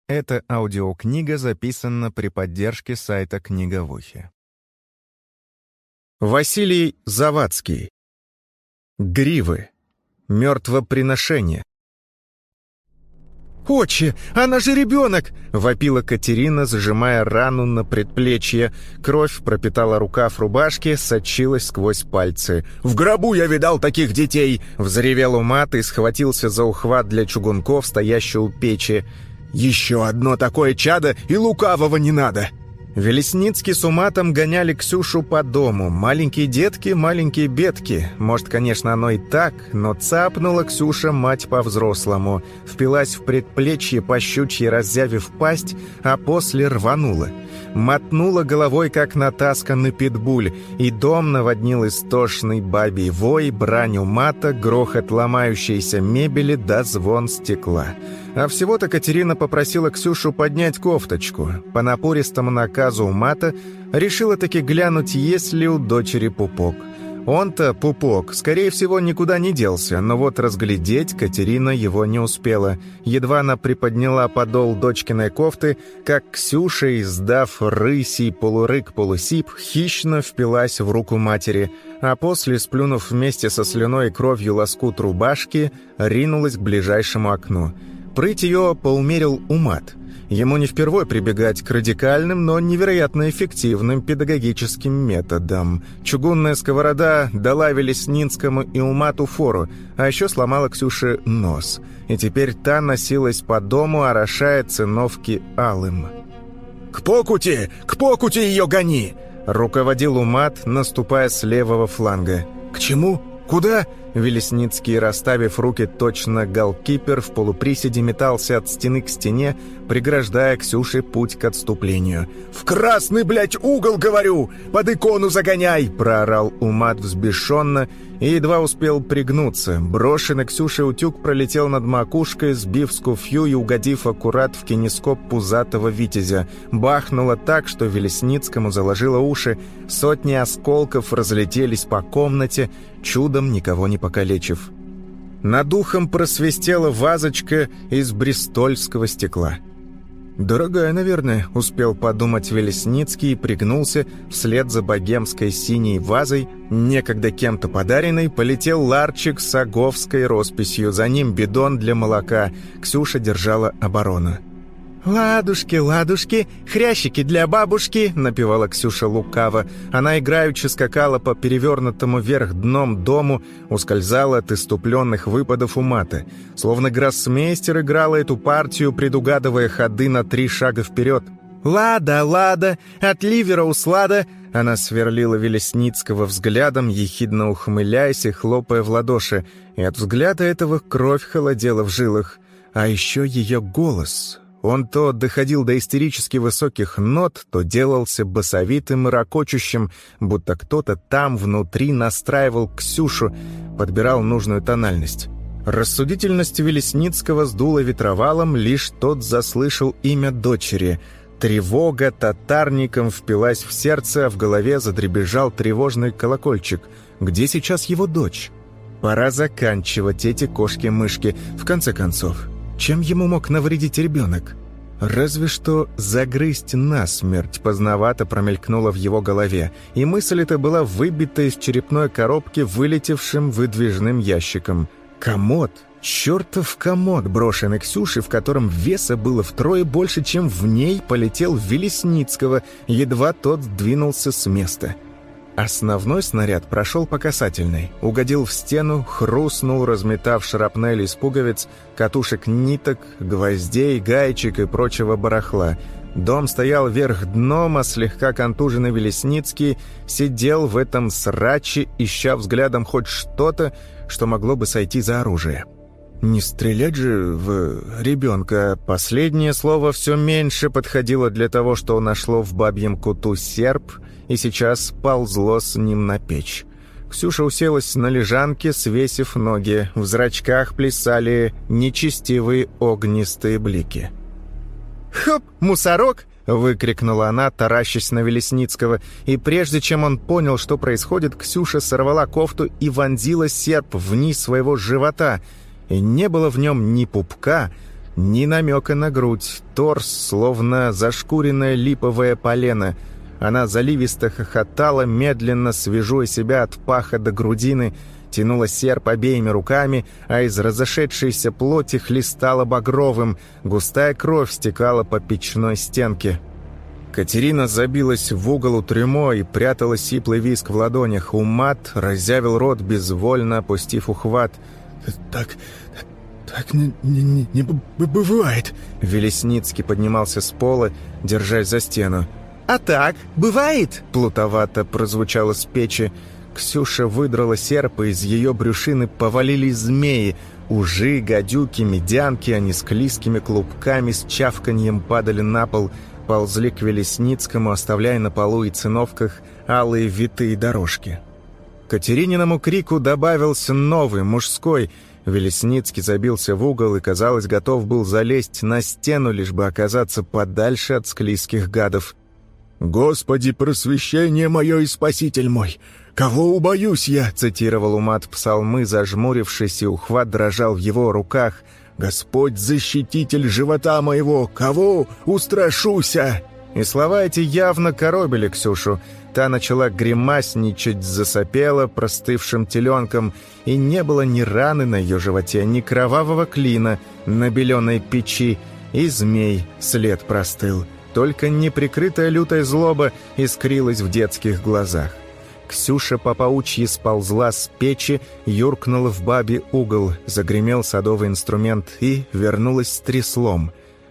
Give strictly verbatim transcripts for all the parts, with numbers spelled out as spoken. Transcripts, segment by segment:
Эта аудиокнига записана при поддержке сайта «Книга в ухе». Василий Завадский. Гривы. Мертвоприношение. «Отче, она же ребенок!» — вопила Катерина, зажимая рану на предплечье. Кровь пропитала рукав рубашки, сочилась сквозь пальцы. «В гробу я видал таких детей!» — взревел Умат и схватился за ухват для чугунков, стоящий у печи. «Еще одно такое чадо, и лукавого не надо!» Велесницкий с Уматом гоняли Ксюшу по дому. Маленькие детки, маленькие бедки. Может, конечно, оно и так, но цапнула Ксюша мать по-взрослому. Впилась в предплечье, по щучьи раззявив пасть, а после рванула. Мотнула головой, как натасканный питбуль, и дом наводнил истошный бабий вой, брань Умата, грохот ломающейся мебели да звон стекла. А всего-то Катерина попросила Ксюшу поднять кофточку. По напористому наказу Умата решила таки глянуть, есть ли у дочери пупок. Он-то, пупок, скорее всего, никуда не делся, но вот разглядеть Катерина его не успела. Едва она приподняла подол дочкиной кофты, как Ксюша, издав рысий полурык-полусип, хищно впилась в руку матери, а после, сплюнув вместе со слюной и кровью лоскут рубашки, ринулась к ближайшему окну. Прыть ее поумерил Умат. Ему не впервой прибегать к радикальным, но невероятно эффективным педагогическим методам. Чугунная сковорода дала Велесницкому и Умату фору, а еще сломала Ксюше нос. И теперь та носилась по дому, орошая циновки алым. «К покути! К покути ее гони!» — руководил Умат, наступая с левого фланга. «К чему? Куда?» Велесницкий, расставив руки точно голкипер, в полуприседе метался от стены к стене, преграждая Ксюше путь к отступлению. «В красный, блядь, угол, говорю! Под икону загоняй!» — проорал Умат взбешенно и едва успел пригнуться. Брошенный Ксюшей утюг пролетел над макушкой, сбив скуфью и угодив аккурат в кинескоп пузатого витязя. Бахнуло так, что Велесницкому заложило уши. Сотни осколков разлетелись по комнате, чудом никого не покалечив. Над ухом просвистела вазочка из бристольского стекла. «Дорогая, наверное», — успел подумать Велесницкий и пригнулся. Вслед за богемской синей вазой, некогда кем-то подаренной, полетел ларчик с аговской росписью. За ним бидон для молока. Ксюша держала оборону. «Ладушки, ладушки, хрящики для бабушки», — напевала Ксюша лукаво. Она играючи скакала по перевернутому вверх дном дому, ускользала от иступленных выпадов Умата. Словно гроссмейстер играла эту партию, предугадывая ходы на три шага вперед. «Лада, лада, от ливера услада», — она сверлила Велесницкого взглядом, ехидно ухмыляясь и хлопая в ладоши. И от взгляда этого кровь холодела в жилах. А еще ее голос... Он то доходил до истерически высоких нот, то делался басовитым и ракочущим, будто кто-то там внутри настраивал Ксюшу, подбирал нужную тональность. Рассудительность Велесницкого сдула ветровалом, лишь тот заслышал имя дочери. Тревога татарником впилась в сердце, а в голове задребезжал тревожный колокольчик. Где сейчас его дочь? Пора заканчивать эти кошки-мышки, в конце концов. Чем ему мог навредить ребенок? Разве что загрызть насмерть поздновато промелькнуло в его голове, и мысль эта была выбита из черепной коробки вылетевшим выдвижным ящиком. Комод, чертов комод, брошенный Ксюше, в котором веса было втрое больше, чем в ней, полетел в Велесницкого, едва тот двинулся с места. Основной снаряд прошел по касательной, угодил в стену, хрустнул, разметав шрапнель из пуговиц, катушек ниток, гвоздей, гаечек и прочего барахла. Дом стоял вверх дном, а слегка контуженный Велесницкий сидел в этом сраче, ища взглядом хоть что-то, что могло бы сойти за оружие. Не стрелять же в ребенка. Последнее слово все меньше подходило для того, что нашло в бабьем куту серп, и сейчас ползло с ним на печь. Ксюша уселась на лежанке, свесив ноги. В зрачках плясали нечестивые огнистые блики. «Хоп, мусорок!» — выкрикнула она, таращась на Велесницкого, и прежде чем он понял, что происходит, Ксюша сорвала кофту и вонзила серп вниз своего живота, и не было в нем ни пупка, Ни намека на грудь, торс, словно зашкуренное липовое полено. Она заливисто хохотала, медленно свежуя себя от паха до грудины, тянула серп обеими руками, а из разошедшейся плоти хлестала багровым, густая кровь стекала по печной стенке. Катерина забилась в угол у трюмо и прятала сиплый виск в ладонях. Умат разъявил рот, безвольно опустив ухват. «Так... так не, не, не бывает!» Велесницкий поднимался с пола, держась за стену. «А так, бывает?» — плутовато прозвучало с печи. Ксюша выдрала серп, и из ее брюшины повалились змеи. Ужи, гадюки, медянки, они с клизкими клубками с чавканьем падали на пол, ползли к Велесницкому, оставляя на полу и циновках алые витые дорожки. Катерининому крику добавился новый, мужской. Велесницкий забился в угол и, казалось, готов был залезть на стену, лишь бы оказаться подальше от склизких гадов. «Господи, просвещение мое и спаситель мой! Кого убоюсь я?» — цитировал Умат псалмы, зажмурившись, и ухват дрожал в его руках. «Господь, защититель живота моего! Кого устрашуся?» И слова эти явно коробили Ксюшу. Та начала гримасничать, засопела простывшим теленком, и не было ни раны на ее животе, ни кровавого клина на беленой печи, и змей след простыл. Только неприкрытая лютая злоба искрилась в детских глазах. Ксюша по паучьи сползла с печи, юркнула в бабий угол, загремел садовый инструмент и вернулась с треслом.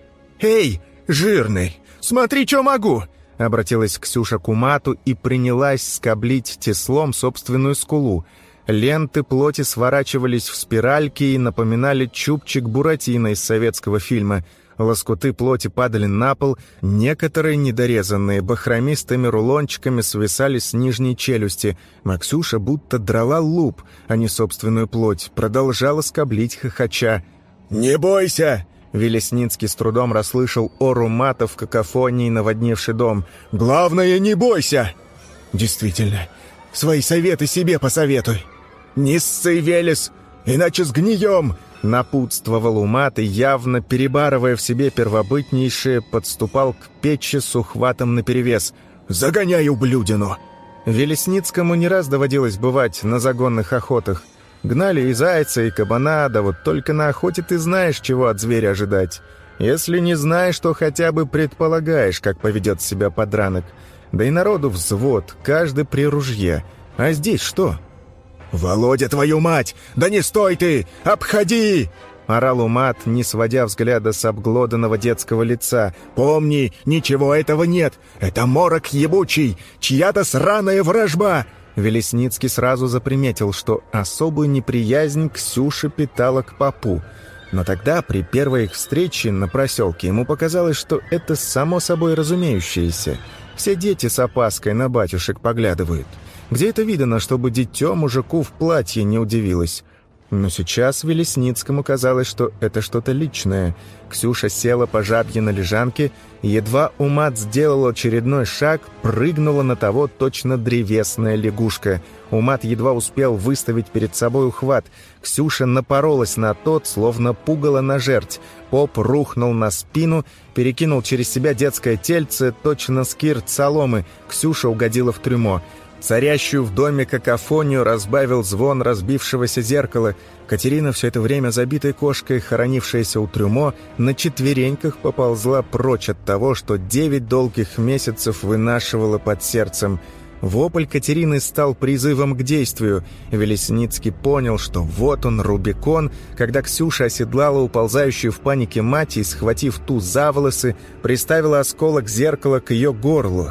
«Эй, жирный, смотри, что могу!» — обратилась Ксюша к Умату и принялась скоблить теслом собственную скулу. Ленты плоти сворачивались в спиральки и напоминали чубчик Буратино из советского фильма. Лоскуты плоти падали на пол, некоторые недорезанные бахромистыми рулончиками свисали с нижней челюсти. Максюша будто драла луп, а не собственную плоть, продолжала скоблить хохоча. «Не бойся!» Велесницкий с трудом расслышал ор Умата в какофонии, наводнивший дом. «Главное, не бойся!» «Действительно, свои советы себе посоветуй! Не ссы, Велес, иначе сгнием!» Напутствовал Умат и, явно перебарывая в себе первобытнейшее, подступал к печи с ухватом наперевес. «Загоняй ублюдину!» Велесницкому не раз доводилось бывать на загонных охотах. Гнали и зайца, и кабана, да вот только на охоте ты знаешь, чего от зверя ожидать. Если не знаешь, то хотя бы предполагаешь, как поведет себя подранок. Да и народу взвод, каждый при ружье. А здесь что? «Володя, твою мать! Да не стой ты! Обходи!» — орал Умат, не сводя взгляда с обглоданного детского лица. «Помни, ничего этого нет! Это морок ебучий! Чья-то сраная вражба!» Велесницкий сразу заприметил, что особую неприязнь Ксюша питала к попу. Но тогда, при первой их встрече на проселке, ему показалось, что это само собой разумеющееся. Все дети с опаской на батюшек поглядывают. Где это видано, чтобы дитё мужику в платье не удивилось? Но сейчас Велесницкому казалось, что это что-то личное. Ксюша села по жабье на лежанке, и едва Умат сделал очередной шаг, прыгнула на того точно древесная лягушка. Умат едва успел выставить перед собой ухват. Ксюша напоролась на тот, словно пугало на жерть. Поп рухнул на спину, перекинул через себя детское тельце, точно скирт соломы. Ксюша угодила в трюмо. Царящую в доме какофонию разбавил звон разбившегося зеркала. Катерина, все это время забитой кошкой, хоронившаяся у трюмо, на четвереньках поползла прочь от того, что девять долгих месяцев вынашивала под сердцем. Вопль Катерины стал призывом к действию. Велесницкий понял, что вот он, Рубикон, когда Ксюша оседлала уползающую в панике мать и, схватив ту за волосы, приставила осколок зеркала к ее горлу.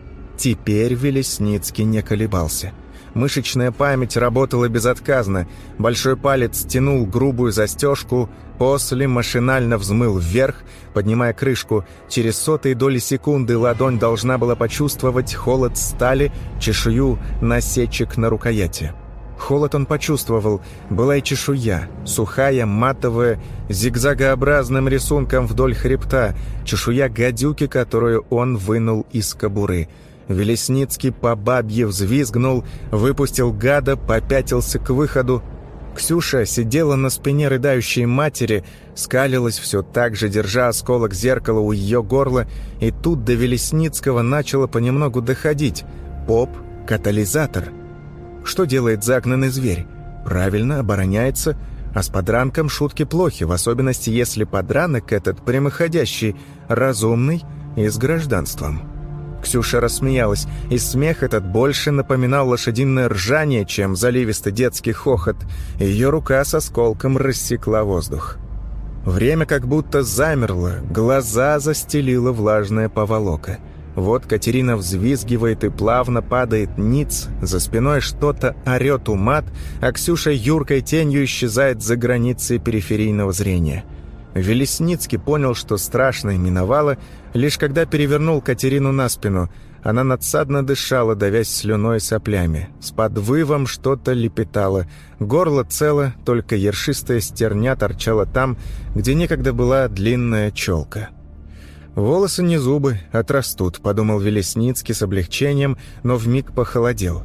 Теперь Велесницкий не колебался. Мышечная память работала безотказно. Большой палец тянул грубую застежку, после машинально взмыл вверх, поднимая крышку. Через сотые доли секунды ладонь должна была почувствовать холод стали, чешую насечек на рукояти. Холод он почувствовал. Была и чешуя, сухая, матовая, зигзагообразным рисунком вдоль хребта, чешуя гадюки, которую он вынул из кобуры. Велесницкий по бабье взвизгнул, выпустил гада, попятился к выходу. Ксюша сидела на спине рыдающей матери, скалилась все так же, держа осколок зеркала у ее горла, и тут до Велесницкого начало понемногу доходить. Поп — катализатор. Что делает загнанный зверь? Правильно, обороняется, а с подранком шутки плохи, в особенности если подранок этот прямоходящий, разумный и с гражданством. Ксюша рассмеялась, и смех этот больше напоминал лошадиное ржание, чем заливистый детский хохот. Ее рука с осколком рассекла воздух. Время как будто замерло, глаза застелила влажная поволока. Вот Катерина взвизгивает и плавно падает ниц, за спиной что-то орет умат, а Ксюша юркой тенью исчезает за границей периферийного зрения. Велесницкий понял, что страшное миновало, лишь когда перевернул Катерину на спину. Она надсадно дышала, давясь слюной и соплями. С подвывом что-то лепетало. Горло цело, только ершистая стерня торчала там, где некогда была длинная челка. «Волосы не зубы, отрастут», — подумал Велесницкий с облегчением, но вмиг похолодел.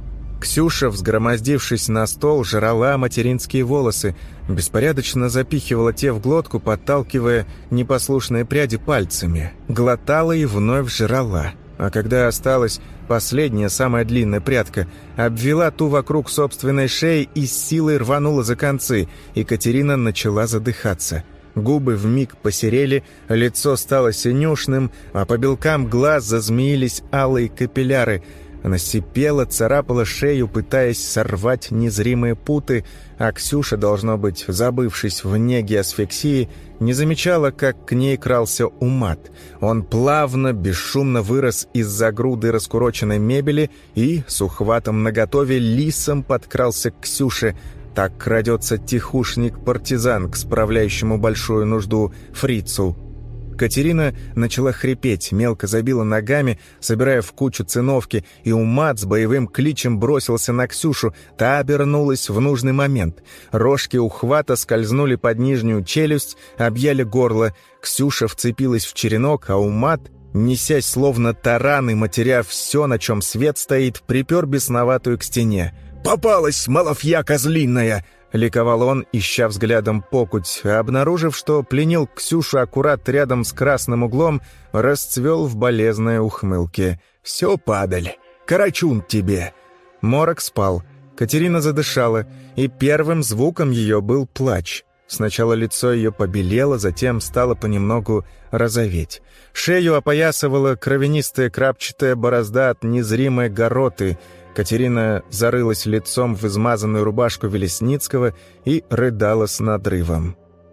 Ксюша, взгромоздившись на стол, жрала материнские волосы, беспорядочно запихивала те в глотку, подталкивая непослушные пряди пальцами, глотала и вновь жрала. А когда осталась последняя, самая длинная прядка, обвела ту вокруг собственной шеи и с силой рванула за концы, и Катерина начала задыхаться. Губы вмиг посерели, лицо стало синюшным, а по белкам глаз зазмеились алые капилляры. Она сипела, царапала шею, пытаясь сорвать незримые путы, а Ксюша, должно быть, забывшись в неге асфиксии, не замечала, как к ней крался умат. Он плавно, бесшумно вырос из-за груды раскуроченной мебели и, с ухватом наготове, лисом подкрался к Ксюше. Так крадется тихушник-партизан к справляющему большую нужду фрицу. Катерина начала хрипеть, мелко забила ногами, собирая в кучу циновки, и умат с боевым кличем бросился на Ксюшу. Та обернулась в нужный момент. Рожки ухвата скользнули под нижнюю челюсть, объяли горло. Ксюша вцепилась в черенок, а умат, несясь словно таран и матеря все, на чем свет стоит, припер бесноватую к стене. «Попалась, малафья козлиная!» — ликовал он, ища взглядом покуть, а обнаружив, что пленил Ксюшу аккурат рядом с красным углом, расцвел в болезной ухмылке. «Все, падаль! Карачун тебе!» Морок спал. Катерина задышала, и первым звуком ее был плач. Сначала лицо ее побелело, затем стало понемногу розоветь. Шею опоясывала кровянистая крапчатая борозда от незримой гороты. Катерина зарылась лицом в измазанную рубашку Велесницкого и рыдала с надрывом.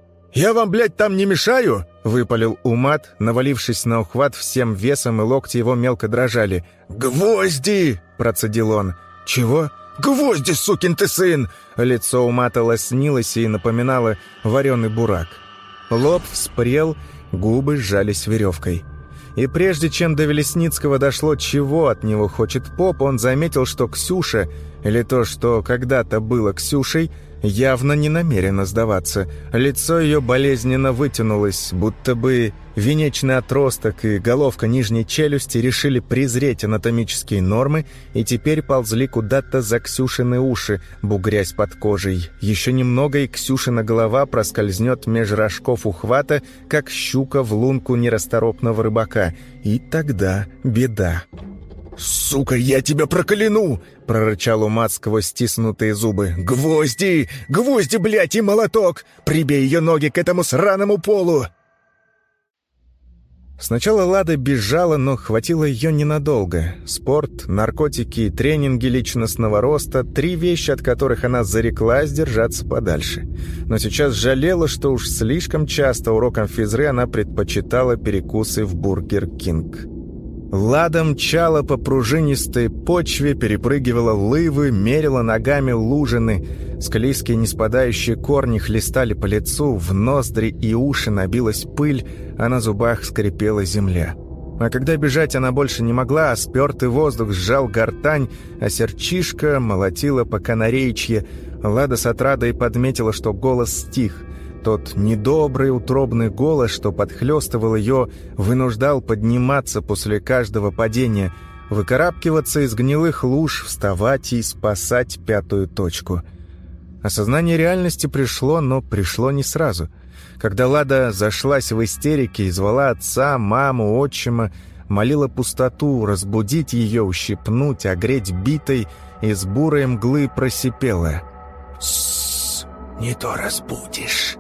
«Я вам, блядь, там не мешаю?» — выпалил умат, навалившись на ухват всем весом, и локти его мелко дрожали. «Гвозди!» — процедил он. «Чего?» «Гвозди, сукин ты сын!» Лицо умата лоснилось и напоминало вареный бурак. Лоб вспрел, губы сжались веревкой. И прежде чем до Велесницкого дошло, чего от него хочет поп, он заметил, что Ксюша, или то, что когда-то было Ксюшей, явно не намерена сдаваться. Лицо ее болезненно вытянулось, будто бы венечный отросток и головка нижней челюсти решили презреть анатомические нормы и теперь ползли куда-то за Ксюшины уши, бугрясь под кожей. Еще немного, и Ксюшина голова проскользнет меж рожков ухвата, как щука в лунку нерасторопного рыбака. И тогда беда. «Сука, я тебя прокляну!» — прорычал умат сквозь стиснутые зубы. «Гвозди! Гвозди, блядь, и молоток! Прибей ее ноги к этому сраному полу!» Сначала Лада бежала, но хватило ее ненадолго. Спорт, наркотики и тренинги личностного роста — три вещи, от которых она зареклась держаться подальше. Но сейчас жалела, что уж слишком часто урокам физры она предпочитала перекусы в Бургер Кинг. Лада мчала по пружинистой почве, перепрыгивала лывы, мерила ногами лужины. Склизкие неспадающие корни хлестали по лицу, в ноздри и уши набилась пыль, а на зубах скрипела земля. А когда бежать она больше не могла, а спертый воздух сжал гортань, а серчишка молотила по канареечье, Лада с отрадой подметила, что голос стих. Тот недобрый утробный голос, что подхлёстывал ее, вынуждал подниматься после каждого падения, выкарабкиваться из гнилых луж, вставать и спасать пятую точку. Осознание реальности пришло, но пришло не сразу. Когда Лада зашлась в истерике и звала отца, маму, отчима, молила пустоту разбудить ее, ущипнуть, огреть битой, из бурой мглы просипела: «Тссс, не то разбудишь».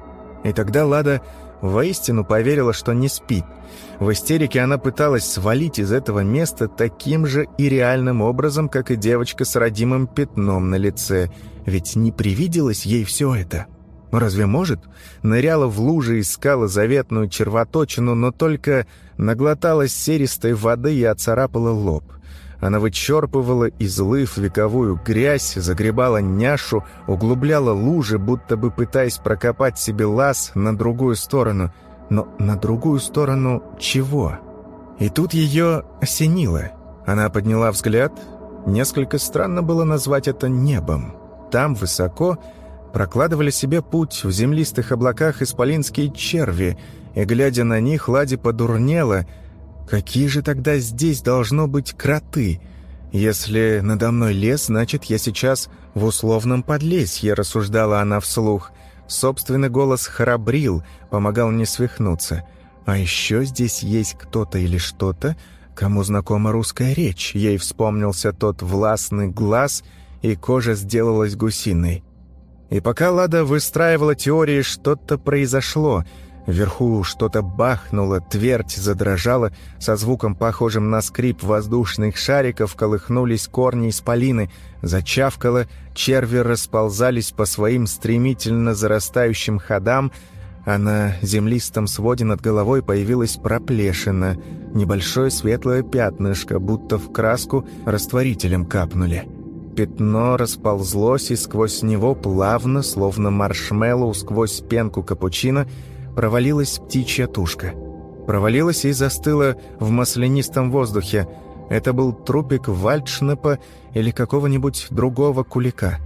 И тогда Лада воистину поверила, что не спит. В истерике она пыталась свалить из этого места таким же и реальным образом, как и девочка с родимым пятном на лице. Ведь не привиделось ей все это. Разве может? Ныряла в лужи, искала заветную червоточину, но только наглоталась серистой воды и оцарапала лоб. Она вычерпывала из лыв вековую грязь, загребала няшу, углубляла лужи, будто бы пытаясь прокопать себе лаз на другую сторону. Но на другую сторону чего? И тут ее осенило. Она подняла взгляд. Несколько странно было назвать это небом. Там, высоко, прокладывали себе путь в землистых облаках исполинские черви, и, глядя на них, Ладе подурнело. Какие же тогда здесь должно быть кроты? Если надо мной лес, значит, я сейчас в условном подлесье, рассуждала она вслух. Собственный голос храбрил, помогал не свихнуться. А еще здесь есть кто-то или что-то, кому знакома русская речь. Ей вспомнился тот властный глаз, и кожа сделалась гусиной. И пока Лада выстраивала теории, что-то произошло. Вверху что-то бахнуло, твердь задрожала, со звуком, похожим на скрип воздушных шариков, колыхнулись корни исполины, зачавкало, черви расползались по своим стремительно зарастающим ходам, а на землистом своде над головой появилась проплешина, небольшое светлое пятнышко, будто в краску растворителем капнули. Пятно расползлось, и сквозь него плавно, словно маршмеллоу сквозь пенку капучино, провалилась птичья тушка. Провалилась и застыла в маслянистом воздухе. Это был трупик вальдшнепа или какого-нибудь другого кулика.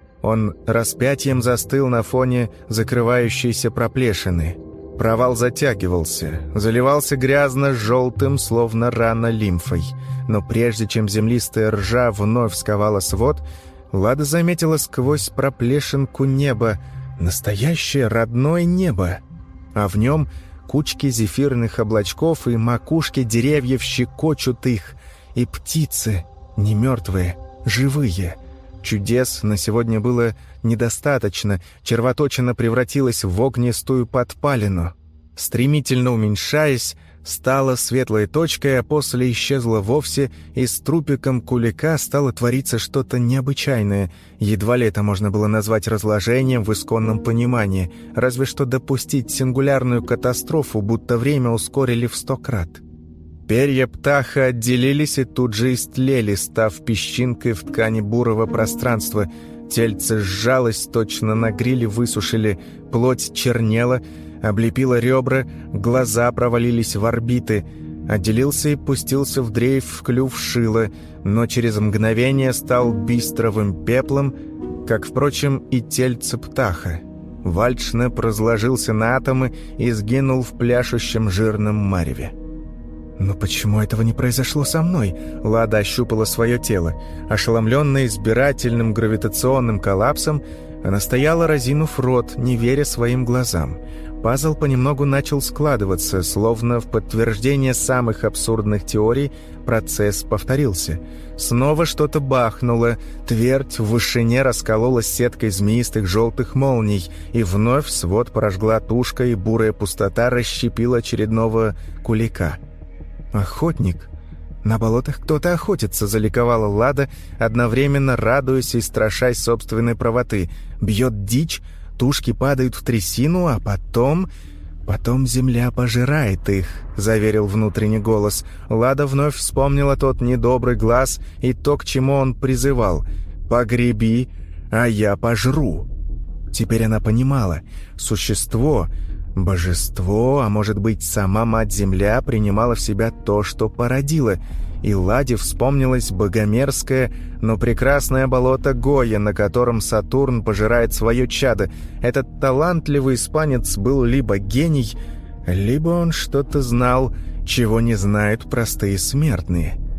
Он распятием застыл на фоне закрывающейся проплешины. Провал затягивался, заливался грязно-желтым, словно рана лимфой. Но прежде чем землистая ржа вновь сковала свод, Лада заметила сквозь проплешинку небо, настоящее родное небо. А в нем кучки зефирных облачков, и макушки деревьев щекочут их, и птицы, не мертвые, живые. Чудес на сегодня было недостаточно, червоточина превратилась в огнистую подпалину. Стремительно уменьшаясь, стала светлой точкой, а после исчезла вовсе, и с трупиком кулика стало твориться что-то необычайное. Едва ли это можно было назвать разложением в исконном понимании, разве что допустить сингулярную катастрофу, будто время ускорили в сто крат. Перья птаха отделились и тут же истлели, став песчинкой в ткани бурого пространства. Тельце сжалось, точно на гриле высушили, плоть чернела, облепила ребра, глаза провалились в орбиты. Отделился и пустился в дрейф в клюв шила, но через мгновение стал бистровым пеплом, как, впрочем, и тельце птаха. Вальдшнеп разложился на атомы и сгинул в пляшущем жирном мареве. «Но почему этого не произошло со мной?» Лада ощупала свое тело. Ошеломленная избирательным гравитационным коллапсом, она стояла, разинув рот, не веря своим глазам. Пазл понемногу начал складываться, словно в подтверждение самых абсурдных теорий процесс повторился. Снова что-то бахнуло, твердь в вышине раскололась сеткой змеистых желтых молний, и вновь свод прожгла тушка, и бурая пустота расщепила очередного кулика. «Охотник? На болотах кто-то охотится», — заликовала Лада, одновременно радуясь и страшась собственной правоты. «Бьет дичь, тушки падают в трясину, а потом... потом земля пожирает их», — заверил внутренний голос. Лада вновь вспомнила тот недобрый глаз и то, к чему он призывал. «Погреби, а я пожру». Теперь она понимала. Существо... Божество, а может быть, сама Мать-Земля принимала в себя то, что породила, и Ладе вспомнилось богомерзкое, но прекрасное болото Гоя, на котором Сатурн пожирает свое чадо. Этот талантливый испанец был либо гений, либо он что-то знал, чего не знают простые смертные.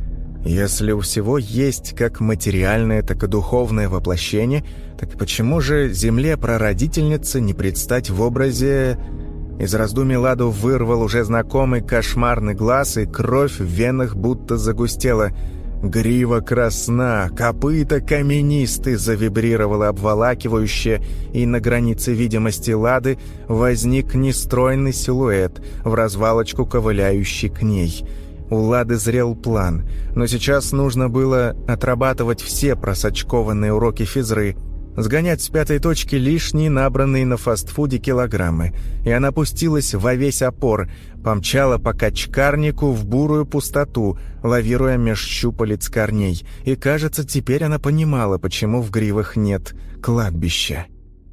Если у всего есть как материальное, так и духовное воплощение, так почему же земле-прародительнице не предстать в образе... Из раздумий Ладу вырвал уже знакомый кошмарный глаз, и кровь в венах будто загустела. Грива красна, копыта каменисты, завибрировала обволакивающе, и на границе видимости Лады возник нестройный силуэт, в развалочку ковыляющий к ней. У Лады зрел план, но сейчас нужно было отрабатывать все просочкованные уроки физры, сгонять с пятой точки лишние, набранные на фастфуде килограммы, и она пустилась во весь опор, помчала по качкарнику в бурую пустоту, лавируя меж щупалец корней, и, кажется, теперь она понимала, почему в гривах нет кладбища.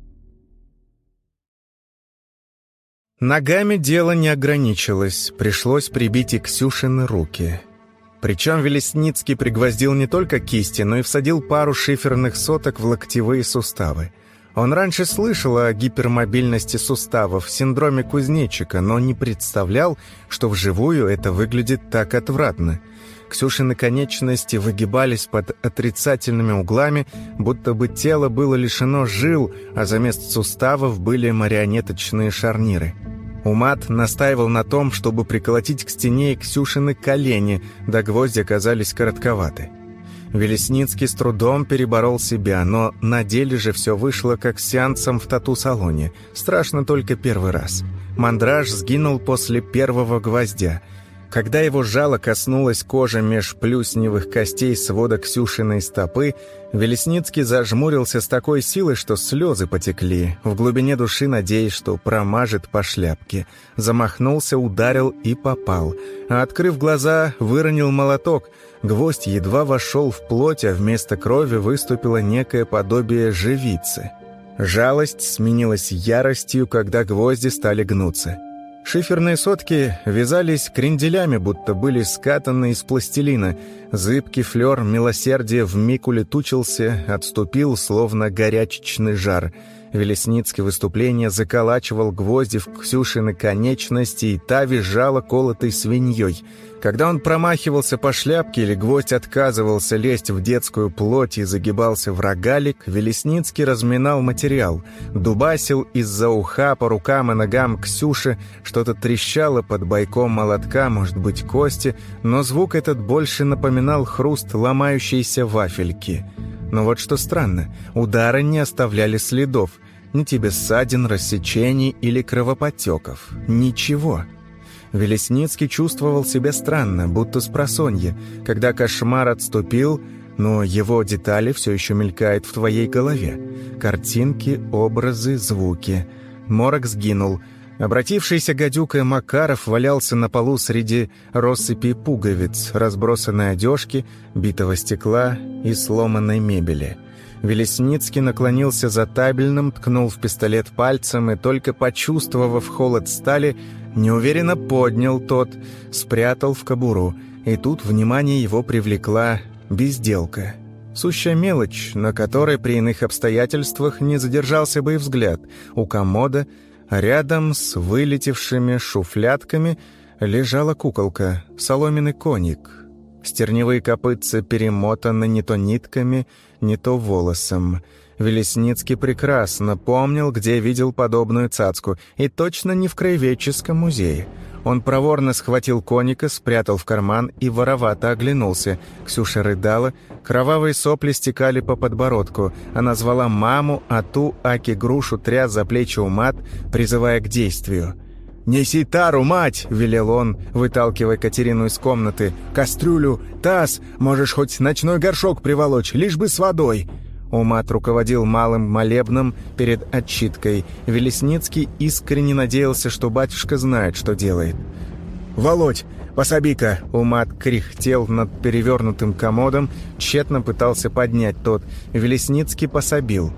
Ногами дело не ограничилось, пришлось прибить и Ксюшины руки. Причем Велесницкий пригвоздил не только кисти, но и всадил пару шиферных соток в локтевые суставы. Он раньше слышал о гипермобильности суставов, синдроме кузнечика, но не представлял, что вживую это выглядит так отвратно. Ксюшины конечности выгибались под отрицательными углами, будто бы тело было лишено жил, а за место суставов были марионеточные шарниры. Умат настаивал на том, чтобы приколотить к стене и Ксюшины колени, да гвозди оказались коротковаты. Велесницкий с трудом переборол себя, но на деле же все вышло как с сеансом в тату-салоне. Страшно только первый раз. Мандраж сгинул после первого гвоздя. Когда его жало коснулось кожи меж плюсневых костей свода Ксюшиной стопы, Велесницкий зажмурился с такой силой, что слезы потекли, в глубине души надеясь, что промажет по шляпке. Замахнулся, ударил и попал. А открыв глаза, выронил молоток. Гвоздь едва вошел в плоть, а вместо крови выступило некое подобие живицы. Жалость сменилась яростью, когда гвозди стали гнуться. Шиферные сотки вязались кренделями, будто были скатаны из пластилина. Зыбкий флер милосердия вмиг улетучился, отступил, словно горячечный жар. Велесницкий выступление заколачивал гвозди в Ксюшины конечности, и та визжала колотой свиньей. Когда он промахивался по шляпке или гвоздь отказывался лезть в детскую плоть и загибался в рогалик, Велесницкий разминал материал, дубасил из-за уха по рукам и ногам Ксюши, что-то трещало под бойком молотка, может быть, кости, но звук этот больше напоминал хруст ломающейся вафельки. Но вот что странно, удары не оставляли следов, ни тебе ссадин, рассечений или кровоподтеков, ничего. Велесницкий чувствовал себя странно, будто спросонья, когда кошмар отступил, но его детали все еще мелькают в твоей голове. Картинки, образы, звуки. Морок сгинул. Обратившийся гадюкой Макаров валялся на полу среди россыпи пуговиц, разбросанной одежки, битого стекла и сломанной мебели. Велесницкий наклонился за табельным, ткнул в пистолет пальцем и, только почувствовав холод стали, неуверенно поднял тот, спрятал в кобуру, и тут внимание его привлекла безделка. Сущая мелочь, на которой при иных обстоятельствах не задержался бы и взгляд. У комода, рядом с вылетевшими шуфлятками, лежала куколка, соломенный коник. Стерневые копытца перемотаны не то нитками, не то волосом. Велесницкий прекрасно помнил, где видел подобную цацку, и точно не в краеведческом музее. Он проворно схватил коника, спрятал в карман и воровато оглянулся. Ксюша рыдала, кровавые сопли стекали по подбородку. Она звала маму, а ту Аки Грушу тряс за плечи Умат, призывая к действию. «Неси тару, мать!» — велел он, выталкивая Катерину из комнаты. «Кастрюлю, таз, можешь хоть ночной горшок приволочь, лишь бы с водой!» Умат руководил малым молебном перед отчиткой. Велесницкий искренне надеялся, что батюшка знает, что делает. «Володь, пособи-ка!» Умат кряхтел над перевернутым комодом, тщетно пытался поднять тот. Велесницкий пособил.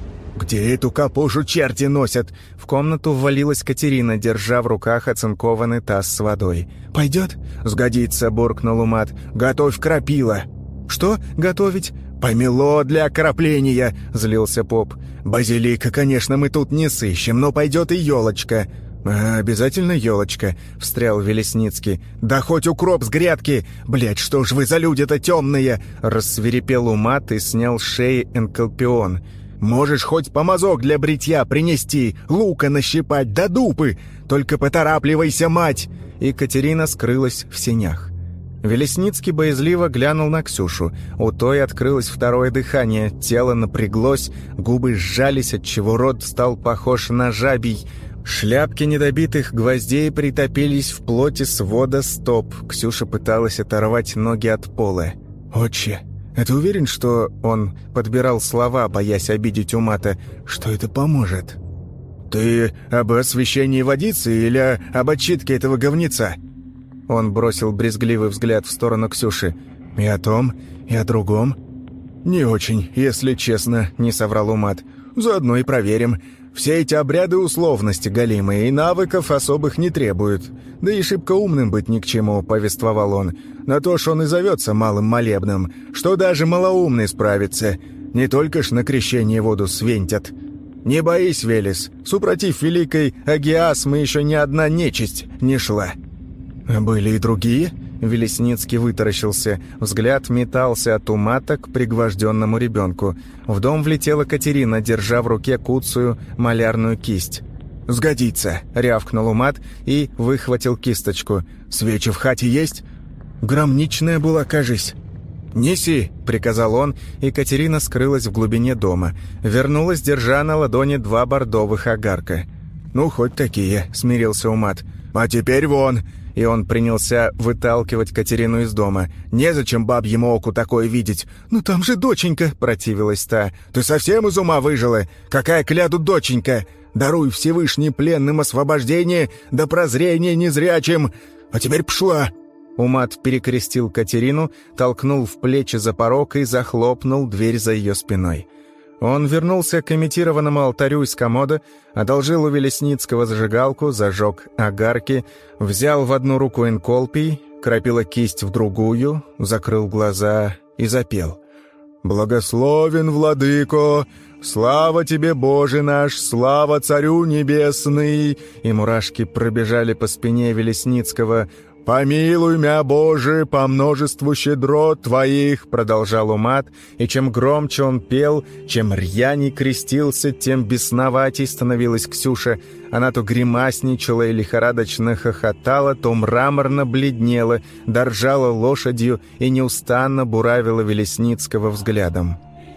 «Где эту капушу черти носят?» В комнату ввалилась Катерина, держа в руках оцинкованный таз с водой. «Пойдет?» «Сгодится», — буркнул Умат. «Готовь крапила». «Что готовить?» «Помело для окропления», — злился поп. «Базилика, конечно, мы тут не сыщем, но пойдет и елочка». «Обязательно елочка», — встрял Велесницкий. «Да хоть укроп с грядки! Блядь, что ж вы за люди-то темные!» — рассвирепел Умат и снял с шеи энкалпион. «Можешь хоть помазок для бритья принести, лука нащипать, да дупы! Только поторапливайся, мать!» И Катерина скрылась в сенях. Велесницкий боязливо глянул на Ксюшу. У той открылось второе дыхание, тело напряглось, губы сжались, отчего рот стал похож на жабий. Шляпки недобитых гвоздей притопились в плоти свода стоп. Ксюша пыталась оторвать ноги от пола. «Отче, а ты уверен, что...» Он подбирал слова, боясь обидеть Умата. «Что это поможет?» «Ты об освящении водицы или об отчитке этого говнеца?» Он бросил брезгливый взгляд в сторону Ксюши. «И о том, и о другом?» «Не очень, если честно», — не соврал Умат. «Заодно и проверим. Все эти обряды условности галимые и навыков особых не требуют. Да и шибко умным быть ни к чему», — повествовал он. «На то ж он и зовется малым молебным, что даже малоумный справится. Не только ж на крещение воду свентят. Не боись, Велес, супротив великой Агиасмы еще ни одна нечисть не шла». «Были и другие?» — Велесницкий вытаращился. Взгляд метался от Умата к пригвожденному ребенку. В дом влетела Катерина, держа в руке куцую малярную кисть. «Сгодится!» — рявкнул Умат и выхватил кисточку. «Свечи в хате есть?» «Громничная была, кажись». «Неси!» — приказал он, и Катерина скрылась в глубине дома. Вернулась, держа на ладони два бордовых огарка. «Ну, хоть такие», — смирился Умат. «А теперь вон!» И он принялся выталкивать Катерину из дома. «Незачем бабьему оку такое видеть!» «Ну там же доченька!» — противилась та. «Ты совсем из ума выжила? Какая кляду доченька! Даруй Всевышний пленным освобождение, да прозрение незрячим! А теперь пшла!» Умат перекрестил Катерину, толкнул в плечи за порог и захлопнул дверь за ее спиной. Он вернулся к имитированному алтарю из комода, одолжил у Велесницкого зажигалку, зажег огарки, взял в одну руку энколпий, крапила кисть в другую, закрыл глаза и запел. «Благословен, владыко! Слава тебе, Боже наш! Слава царю небесный!» И мурашки пробежали по спине Велесницкого. «Помилуй мя, Боже, по множеству щедрот Твоих», — продолжал Умат, и чем громче он пел, чем рьяней крестился, тем бесноватей становилась Ксюша. Она то гримасничала и лихорадочно хохотала, то мраморно бледнела, доржала лошадью и неустанно буравила Велесницкого взглядом.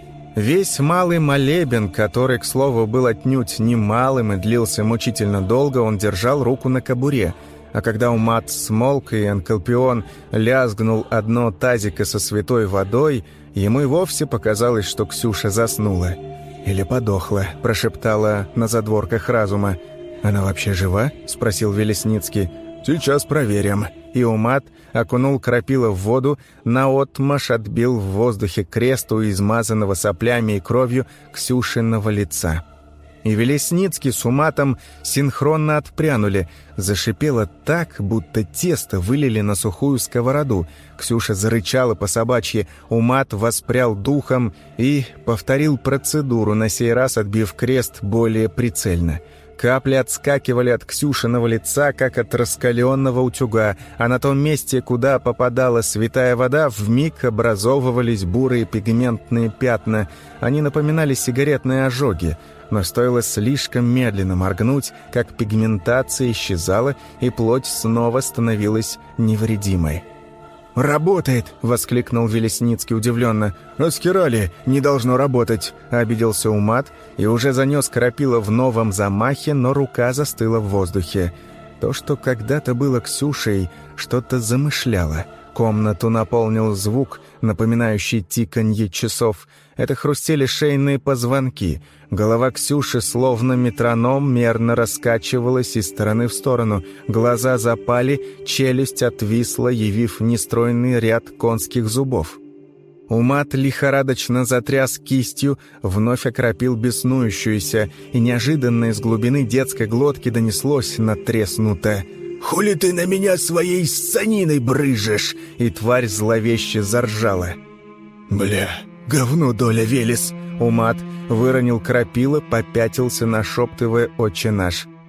Весь малый молебен, который, к слову, был отнюдь немалым и длился мучительно долго, он держал руку на кобуре. А когда Умат смолк и энкалпион лязгнул одно тазика со святой водой, ему и вовсе показалось, что Ксюша заснула. «Или подохла», — прошептала на задворках разума. «Она вообще жива?» — спросил Велесницкий. «Сейчас проверим». И Умат окунул крапила в воду, наотмашь отбил в воздухе крест у измазанного соплями и кровью Ксюшиного лица. И Велесницкий с Уматом синхронно отпрянули. Зашипело так, будто тесто вылили на сухую сковороду. Ксюша зарычала по-собачьи, Умат воспрял духом и повторил процедуру, на сей раз отбив крест более прицельно. Капли отскакивали от Ксюшиного лица, как от раскаленного утюга, а на том месте, куда попадала святая вода, вмиг образовывались бурые пигментные пятна. Они напоминали сигаретные ожоги. Но стоило слишком медленно моргнуть, как пигментация исчезала, и плоть снова становилась невредимой. «Работает!» — воскликнул Велесницкий удивленно. «Раскирали, не должно работать!» — обиделся Умат и уже занес крапила в новом замахе, но рука застыла в воздухе. То, что когда-то было Ксюшей, что-то замышляло. Комнату наполнил звук, напоминающий тиканье часов. Это хрустели шейные позвонки. Голова Ксюши, словно метроном, мерно раскачивалась из стороны в сторону. Глаза запали, челюсть отвисла, явив нестройный ряд конских зубов. Умат лихорадочно затряс кистью, вновь окропил беснующуюся, и неожиданно из глубины детской глотки донеслось надтреснутое: «Хули ты на меня своей ссаниной брыжешь?» И тварь зловеще заржала. «Бля, говно доля, Велес!» Умат выронил крапила, попятился, нашептывая «Отче наш».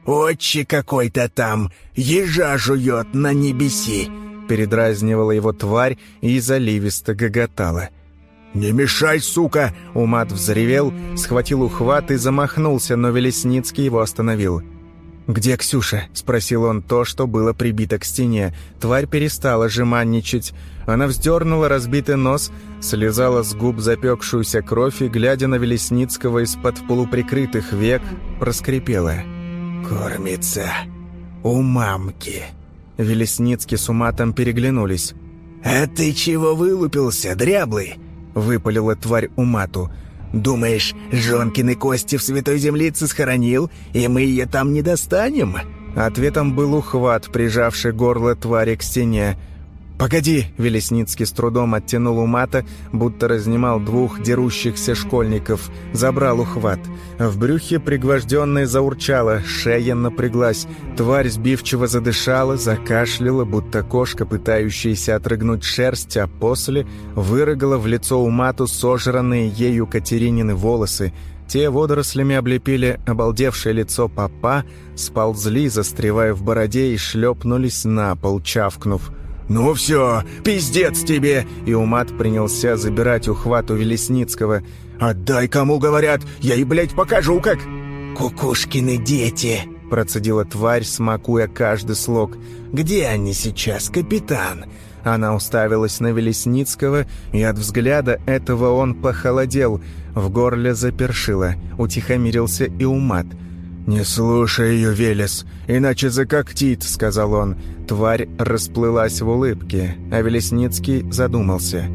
«Отче какой-то там, ежа жует на небеси!» Передразнивала его тварь и заливисто гоготала. «Не мешай, сука!» Умат взревел, схватил ухват и замахнулся, но Велесницкий его остановил. «Где Ксюша?» — спросил он то, что было прибито к стене. Тварь перестала жеманничать. Она вздернула разбитый нос, слезала с губ запекшуюся кровь и, глядя на Велесницкого из-под полуприкрытых век, проскрипела. «Кормится у мамки». Велесницкий с Уматом переглянулись. «А ты чего вылупился, дряблый?» — выпалила тварь Умату. «Думаешь, Жонкины кости в Святой Землице схоронил, и мы ее там не достанем?» Ответом был ухват, прижавший горло твари к стене. «Погоди!» — Велесницкий с трудом оттянул Умата, будто разнимал двух дерущихся школьников. Забрал ухват. В брюхе пригвожденной заурчало, шея напряглась. Тварь сбивчиво задышала, закашляла, будто кошка, пытающаяся отрыгнуть шерсть, а после вырыгала в лицо Умату сожранные ею Катеринины волосы. Те водорослями облепили обалдевшее лицо попа, сползли, застревая в бороде, и шлепнулись на пол, чавкнув. «Ну все, пиздец тебе!» И Умат принялся забирать ухват у Велесницкого. «Отдай, кому говорят! Я и, блядь, покажу, как...» «Кукушкины дети!» — процедила тварь, смакуя каждый слог. «Где они сейчас, капитан?» Она уставилась на Велесницкого, и от взгляда этого он похолодел. В горле запершило, утихомирился и Умат. «Не слушай ее, Велес, иначе закоктит», — сказал он. Тварь расплылась в улыбке, а Велесницкий задумался.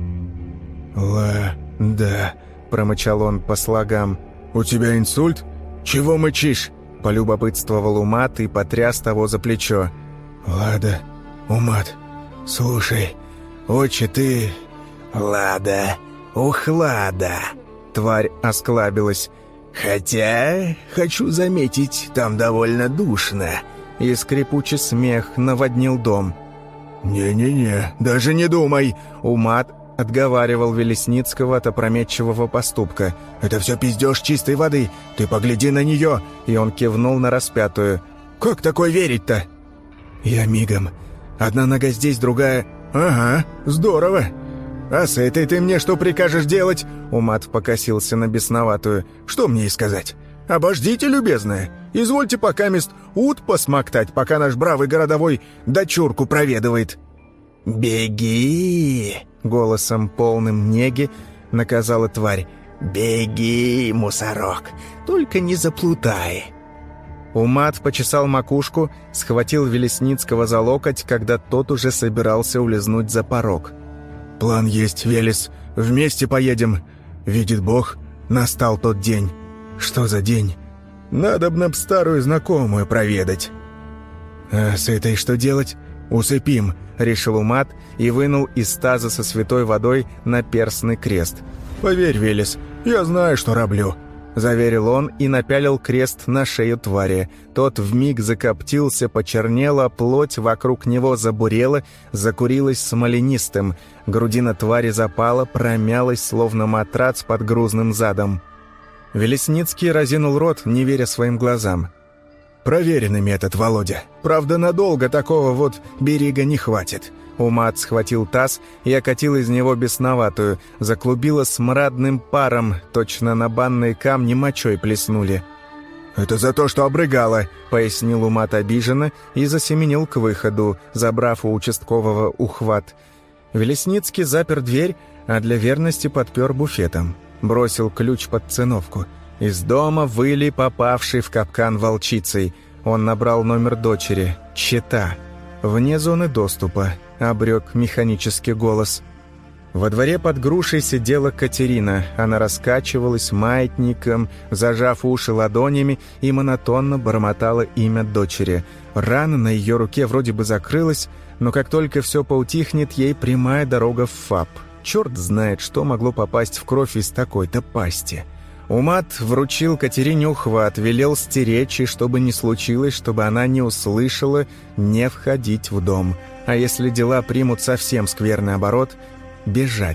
«Ла-да», — промычал он по слогам. «У тебя инсульт? Чего мычишь?» — полюбопытствовал Умат и потряс того за плечо. «Лада, Умат, слушай, отче, ты...» «Лада, ух, Лада!» Тварь осклабилась. «Хотя, хочу заметить, там довольно душно». И скрипучий смех наводнил дом. «Не-не-не, даже не думай!» Умат отговаривал Велесницкого от опрометчивого поступка. «Это все пиздеж чистой воды, ты погляди на нее!» И он кивнул на распятую. «Как такой верить-то?» «Я мигом. Одна нога здесь, другая...» «Ага, здорово! А с этой ты мне что прикажешь делать?» Умат покосился на бесноватую. «Что мне ей сказать? Обождите, любезная! Извольте покамест ут посмоктать, пока наш бравый городовой дочурку проведывает». «Беги!» — голосом полным неги наказала тварь. «Беги, мусорок, только не заплутай!» Умат почесал макушку, схватил Велесницкого за локоть, когда тот уже собирался улизнуть за порог. «План есть, Велес. Вместе поедем. Видит Бог, настал тот день». «Что за день?» «Надобно б старую знакомую проведать». «А с этой что делать?» «Усыпим», — решил Умат и вынул из таза со святой водой наперстный крест. «Поверь, Велес, я знаю, что роблю», — заверил он и напялил крест на шею твари. Тот вмиг закоптился, почернел, а плоть вокруг него забурела, закурилась смоленистым. Грудина твари запала, промялась, словно матрац под грузным задом. Велесницкий разинул рот, не веря своим глазам. «Проверенный метод, Володя. Правда, надолго такого вот берега не хватит». Умат схватил таз и окатил из него бесноватую, заклубило смрадным паром, точно на банные камни мочой плеснули. «Это за то, что обрыгало», — пояснил Умат обиженно и засеменил к выходу, забрав у участкового ухват. Велесницкий запер дверь, а для верности подпер буфетом. Бросил ключ под циновку. Из дома выли попавший в капкан волчицей. Он набрал номер дочери. Чета. Вне зоны доступа. Обрек механический голос. Во дворе под грушей сидела Катерина. Она раскачивалась маятником, зажав уши ладонями, и монотонно бормотала имя дочери. Рана на ее руке вроде бы закрылась, но как только все поутихнет, ей прямая дорога в ФАП. Черт знает, что могло попасть в кровь из такой-то пасти. Умат вручил Катерине ухват, велел стеречь, и чтобы не случилось, чтобы она не услышала, не входить в дом. А если дела примут совсем скверный оборот, бежать.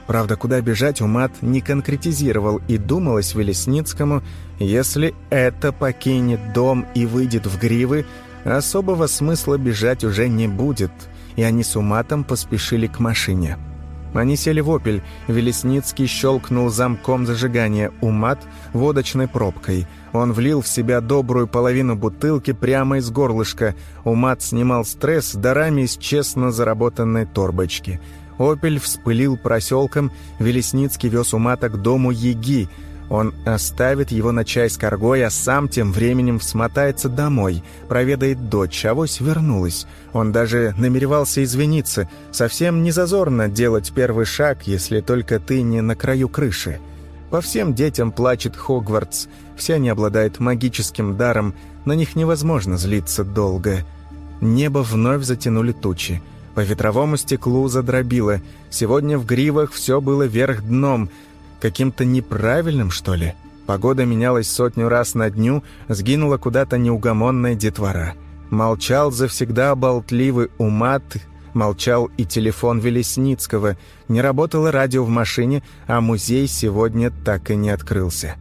Правда, куда бежать, Умат не конкретизировал, и думалось Велесницкому, если это покинет дом и выйдет в гривы, особого смысла бежать уже не будет, и они с Уматом поспешили к машине. Они сели в «Опель», Велесницкий щелкнул замком зажигания, Умат — водочной пробкой. Он влил в себя добрую половину бутылки прямо из горлышка. Умат снимал стресс дарами из честно заработанной торбочки. «Опель» вспылил проселком, Велесницкий вез Умата к дому Яги. Он оставит его на чай с коргой, а сам тем временем всмотается домой, проведает дочь, авось вернулась. Он даже намеревался извиниться. Совсем не зазорно делать первый шаг, если только ты не на краю крыши. По всем детям плачет Хогвартс. Все они обладают магическим даром, на них невозможно злиться долго. Небо вновь затянули тучи. По ветровому стеклу задробило. Сегодня в гривах все было вверх дном. Каким-то неправильным, что ли? Погода менялась сотню раз на дню, сгинула куда-то неугомонная детвора. Молчал завсегда болтливый Умат, молчал и телефон Велесницкого. Не работало радио в машине, а музей сегодня так и не открылся.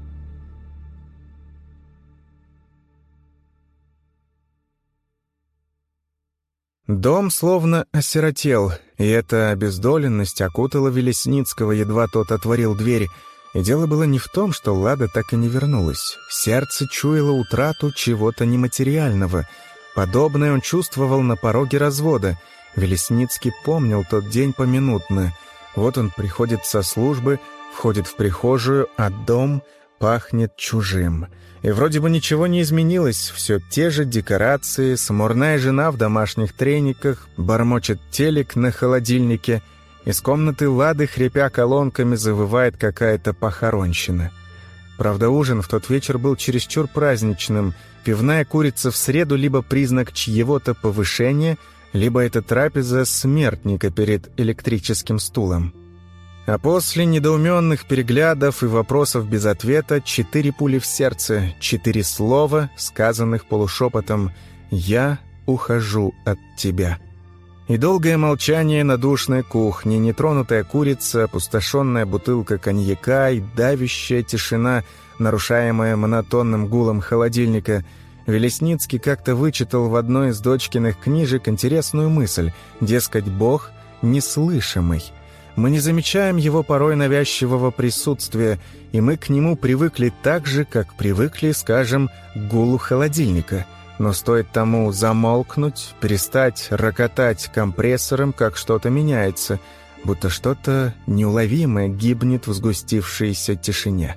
Дом словно осиротел, и эта обездоленность окутала Велесницкого, едва тот отворил дверь. И дело было не в том, что Лада так и не вернулась. Сердце чуяло утрату чего-то нематериального. Подобное он чувствовал на пороге развода. Велесницкий помнил тот день поминутно. Вот он приходит со службы, входит в прихожую, а дом пахнет чужим. И вроде бы ничего не изменилось, все те же декорации, смурная жена в домашних трениках, бормочет телек на холодильнике. Из комнаты Лады, хрипя колонками, завывает какая-то похоронщина. Правда, ужин в тот вечер был чересчур праздничным. Пивная курица в среду либо признак чьего-то повышения, либо это трапеза смертника перед электрическим стулом. А после недоуменных переглядов и вопросов без ответа четыре пули в сердце, четыре слова, сказанных полушепотом «Я ухожу от тебя». И долгое молчание на душной кухне, нетронутая курица, опустошенная бутылка коньяка и давящая тишина, нарушаемая монотонным гулом холодильника. Велесницкий как-то вычитал в одной из дочкиных книжек интересную мысль, дескать, Бог неслышимый. Мы не замечаем его порой навязчивого присутствия, и мы к нему привыкли так же, как привыкли, скажем, к гулу холодильника. Но стоит тому замолкнуть, перестать рокотать компрессором, как что-то меняется, будто что-то неуловимое гибнет в сгустившейся тишине.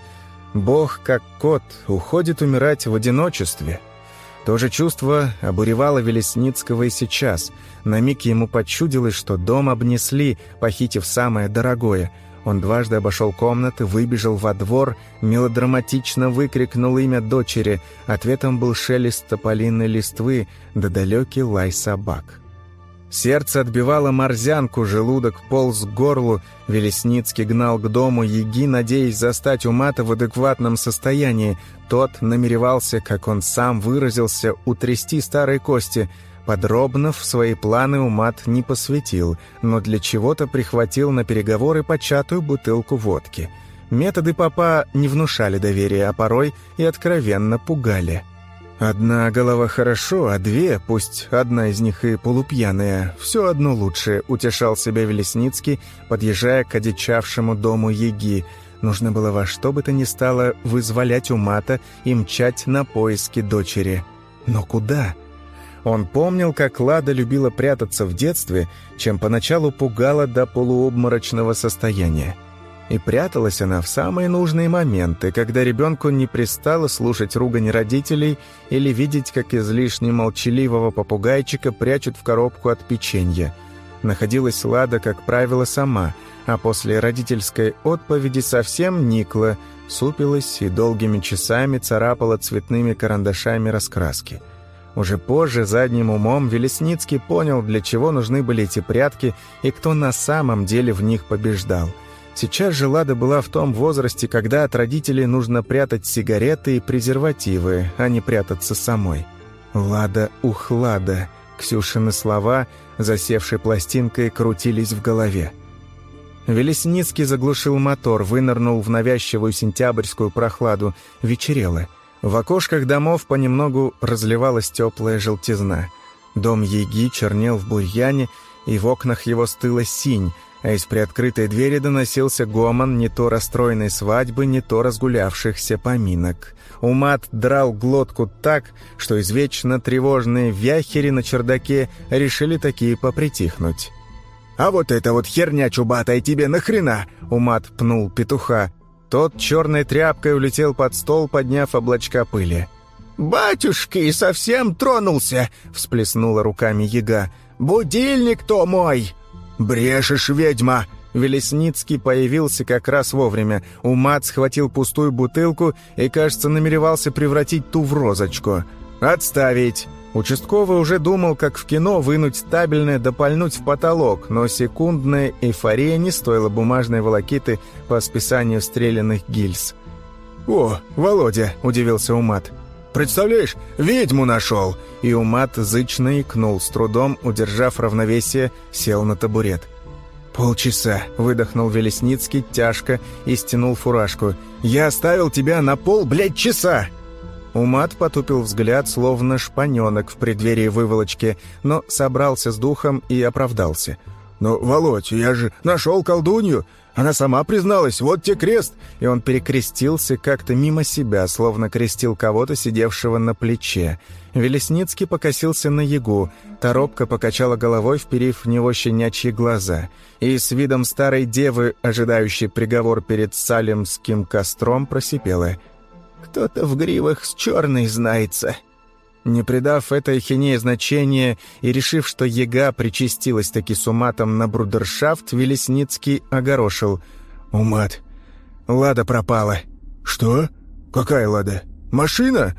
Бог, как кот, уходит умирать в одиночестве. То же чувство обуревало Велесницкого и сейчас. На миг ему почудилось, что дом обнесли, похитив самое дорогое. Он дважды обошел комнаты, выбежал во двор, мелодраматично выкрикнул имя дочери. Ответом был шелест тополиной листвы да далекий лай собак. Сердце отбивало морзянку, желудок полз к горлу. Велесницкий гнал к дому Яги, надеясь застать Умата в адекватном состоянии. Тот намеревался, как он сам выразился, утрясти старые кости. Подробно в свои планы Умат не посвятил, но для чего-то прихватил на переговоры початую бутылку водки. Методы папа не внушали доверия, а порой и откровенно пугали. Одна голова хорошо, а две, пусть одна из них и полупьяная, все одно лучше, утешал себя Велесницкий, подъезжая к одичавшему дому Яги. Нужно было во что бы то ни стало вызволять Умата и мчать на поиски дочери. Но куда? Он помнил, как Лада любила прятаться в детстве, чем поначалу пугала до полуобморочного состояния. И пряталась она в самые нужные моменты, когда ребенку не пристало слушать ругань родителей или видеть, как излишне молчаливого попугайчика прячут в коробку от печенья. Находилась Лада, как правило, сама, а после родительской отповеди совсем никла, супилась и долгими часами царапала цветными карандашами раскраски. Уже позже задним умом Велесницкий понял, для чего нужны были эти прятки и кто на самом деле в них побеждал. Сейчас же Лада была в том возрасте, когда от родителей нужно прятать сигареты и презервативы, а не прятаться самой. «Лада, ух, Лада!» Ксюшины слова, засевшей пластинкой, крутились в голове. Велесницкий заглушил мотор, вынырнул в навязчивую сентябрьскую прохладу. Вечерело. В окошках домов понемногу разливалась теплая желтизна. Дом Яги чернел в бурьяне, и в окнах его стыла синь, а из приоткрытой двери доносился гомон не то расстроенной свадьбы, не то разгулявшихся поминок. Умат драл глотку так, что извечно тревожные вяхери на чердаке решили такие попритихнуть. «А вот эта вот херня чубатая тебе нахрена?» Умат пнул петуха. Тот черной тряпкой улетел под стол, подняв облачка пыли. «Батюшки, совсем тронулся!» — всплеснула руками Яга. «Будильник-то мой!» «Брешешь, ведьма!» Велесницкий появился как раз вовремя. Умат схватил пустую бутылку и, кажется, намеревался превратить ту в розочку. «Отставить!» Участковый уже думал, как в кино вынуть табельное да пальнуть в потолок, но секундная эйфория не стоила бумажной волокиты по списанию стрелянных гильз. «О, Володя!» — удивился Умат. «Представляешь, ведьму нашел!» И Умат зычно икнул, с трудом удержав равновесие, сел на табурет. «Полчаса», — выдохнул Велесницкий тяжко и стянул фуражку. «Я оставил тебя на пол, блядь, часа!» Умат потупил взгляд, словно шпаненок в преддверии выволочки, но собрался с духом и оправдался. «Ну, Володь, я же нашел колдунью! Она сама призналась, вот тебе крест!» И он перекрестился как-то мимо себя, словно крестил кого-то, сидевшего на плече. Велесницкий покосился на Ягу. Та робко покачала головой, вперив в него щенячьи глаза. И с видом старой девы, ожидающей приговор перед салемским костром, просипела: «Кто-то в гривах с черной знается». Не придав этой ахинее значения и решив, что Яга причастилась-таки с Уматом на брудершафт, Велесницкий огорошил: «Умат, Лада пропала». «Что? Какая Лада? Машина?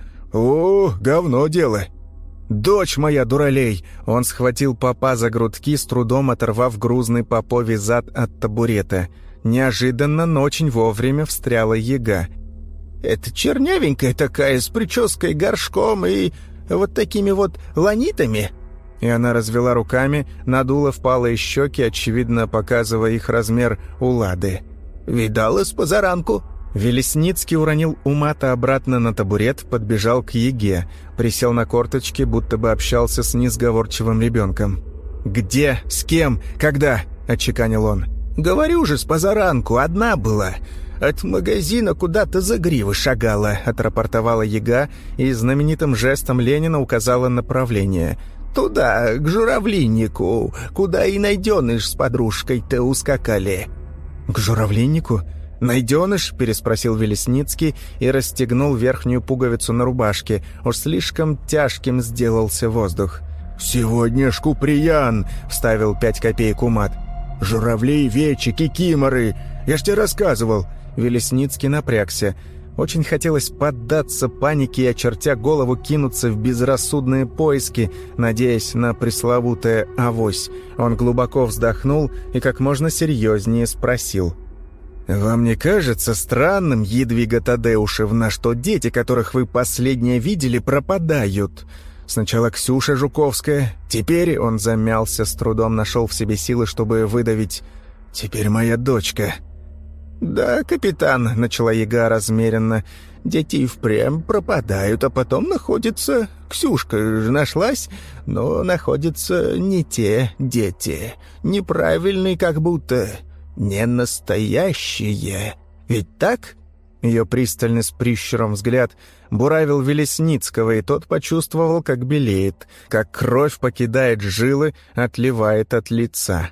О, говно дело». «Дочь моя, дуралей!» Он схватил попа за грудки, с трудом оторвав грузный поповий зад от табурета. Неожиданно, но очень вовремя встряла Яга. «Это чернявенькая такая, с прической, горшком и вот такими вот ланитами». И она развела руками, надула впалые щеки, очевидно показывая их размер у Лады. «Видала с позаранку». Велесницкий уронил Умата обратно на табурет, подбежал к Яге, присел на корточки, будто бы общался с несговорчивым ребенком. «Где? С кем? Когда?» — отчеканил он. «Говорю же, с позаранку, одна была. От магазина куда-то за гривы шагала», — отрапортовала Яга и знаменитым жестом Ленина указала направление. «Туда, к журавлиннику, куда и найденыш с подружкой-то ускакали». «К журавлиннику? Найденыш?» — переспросил Велесницкий и расстегнул верхнюю пуговицу на рубашке. Уж слишком тяжким сделался воздух. «Сегодня шкуприян!» — вставил пять копеек Умат. «Журавли, вечи, кикиморы! Я ж тебе рассказывал!» Велесницкий напрягся. Очень хотелось поддаться панике и, очертя голову, кинуться в безрассудные поиски, надеясь на пресловутое «авось». Он глубоко вздохнул и как можно серьезнее спросил: «Вам не кажется странным, Едвига Тадеушевна, что дети, которых вы последнее видели, пропадают? Сначала Ксюша Жуковская, теперь...» Он замялся, с трудом нашел в себе силы, чтобы выдавить: «Теперь моя дочка». «Да, капитан», — начала Яга размеренно, — «дети и впрямь пропадают, а потом находится... Ксюшка же нашлась, но находятся не те дети, неправильные как будто, не настоящие. Ведь так?» Ее пристальный с прищуром взгляд буравил Велесницкого, и тот почувствовал, как белеет, как кровь покидает жилы, отливает от лица.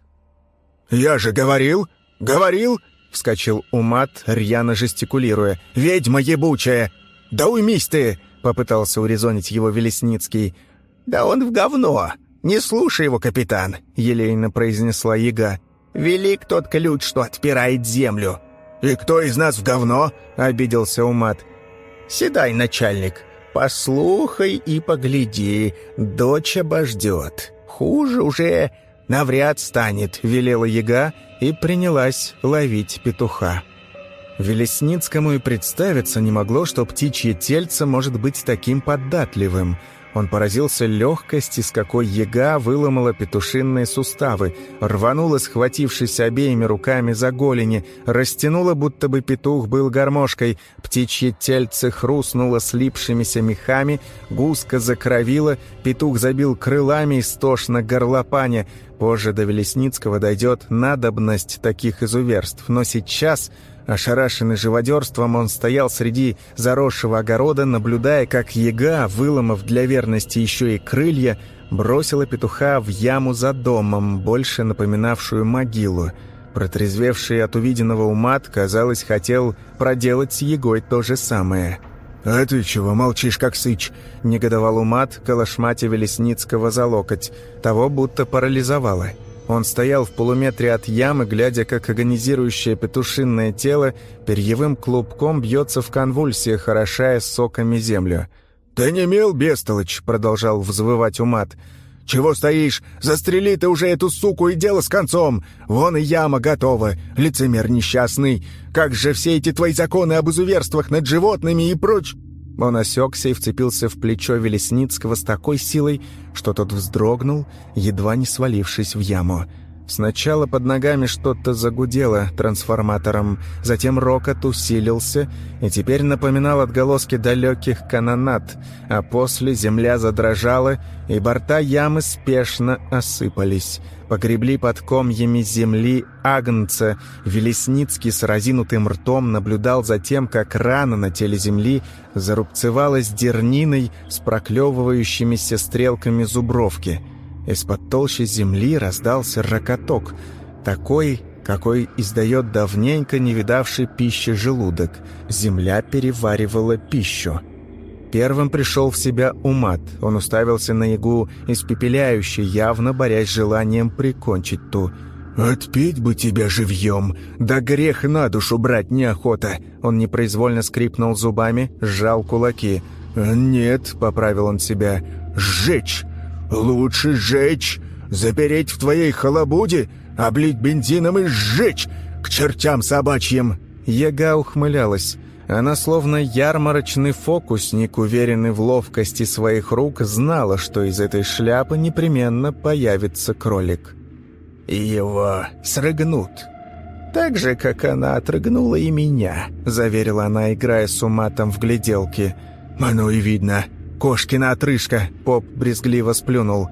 «Я же говорил! Говорил!» — вскочил Умат, рьяно жестикулируя. «Ведьма ебучая!» «Да уймись ты!» — попытался урезонить его Велесницкий. «Да он в говно! Не слушай его, капитан!» — елейно произнесла Яга. «Велик тот ключ, что отпирает землю!» «И кто из нас в говно?» — обиделся Умат. «Седай, начальник, послухай и погляди, дочь обождет. Хуже уже навряд станет», — велела Яга и принялась ловить петуха. Велесницкому и представиться не могло, что птичье тельце может быть таким податливым. Он поразился легкости, с какой яга выломала петушинные суставы, рванула, схватившись обеими руками за голени, растянула, будто бы петух был гармошкой, птичье тельце хрустнуло слипшимися мехами, гуска закровила, петух забил крылами истошно горлопаня. Позже до Велесницкого дойдет надобность таких изуверств, но сейчас... Ошарашенный живодерством, он стоял среди заросшего огорода, наблюдая, как яга, выломав для верности еще и крылья, бросила петуха в яму за домом, больше напоминавшую могилу. Протрезвевший от увиденного Умат, казалось, хотел проделать с ягой то же самое. «А ты чего молчишь, как сыч?» — негодовал Умат, колошматя Велесницкого за локоть. Того будто парализовало. Он стоял в полуметре от ямы, глядя, как агонизирующее петушинное тело перьевым клубком бьется в конвульсиях, орошая соками землю. «Ты не мел, бестолочь!» — продолжал взвывать Умат. «Чего стоишь? Застрели ты уже эту суку, и дело с концом! Вон и яма готова, лицемер несчастный! Как же все эти твои законы об изуверствах над животными и прочь...» Он осекся и вцепился в плечо Велесницкого с такой силой, что тот вздрогнул, едва не свалившись в яму. Сначала под ногами что-то загудело трансформатором, затем рокот усилился и теперь напоминал отголоски далеких канонад, а после земля задрожала, и борта ямы спешно осыпались. Погребли под комьями земли агнца. Велесницкий с разинутым ртом наблюдал за тем, как рана на теле земли зарубцевалась дерниной с проклевывающимися стрелками зубровки. Из-под толщи земли раздался рокоток, такой, какой издает давненько не видавший пищи желудок. Земля переваривала пищу. Первым пришел в себя Умат. Он уставился на ягу испепеляюще, явно борясь с желанием прикончить ту. «Отпеть бы тебя живьем! Да грех на душу брать неохота!» Он непроизвольно скрипнул зубами, сжал кулаки. «Нет», — поправил он себя, — «сжечь! Лучше сжечь! Запереть в твоей халабуде, облить бензином и сжечь! К чертям собачьим!» Яга ухмылялась. Она, словно ярмарочный фокусник, уверенный в ловкости своих рук, знала, что из этой шляпы непременно появится кролик. «Его срыгнут. Так же, как она отрыгнула и меня», — заверила она, играя с Уматом в гляделки. «Оно и видно. Кошкина отрыжка», — поп брезгливо сплюнул.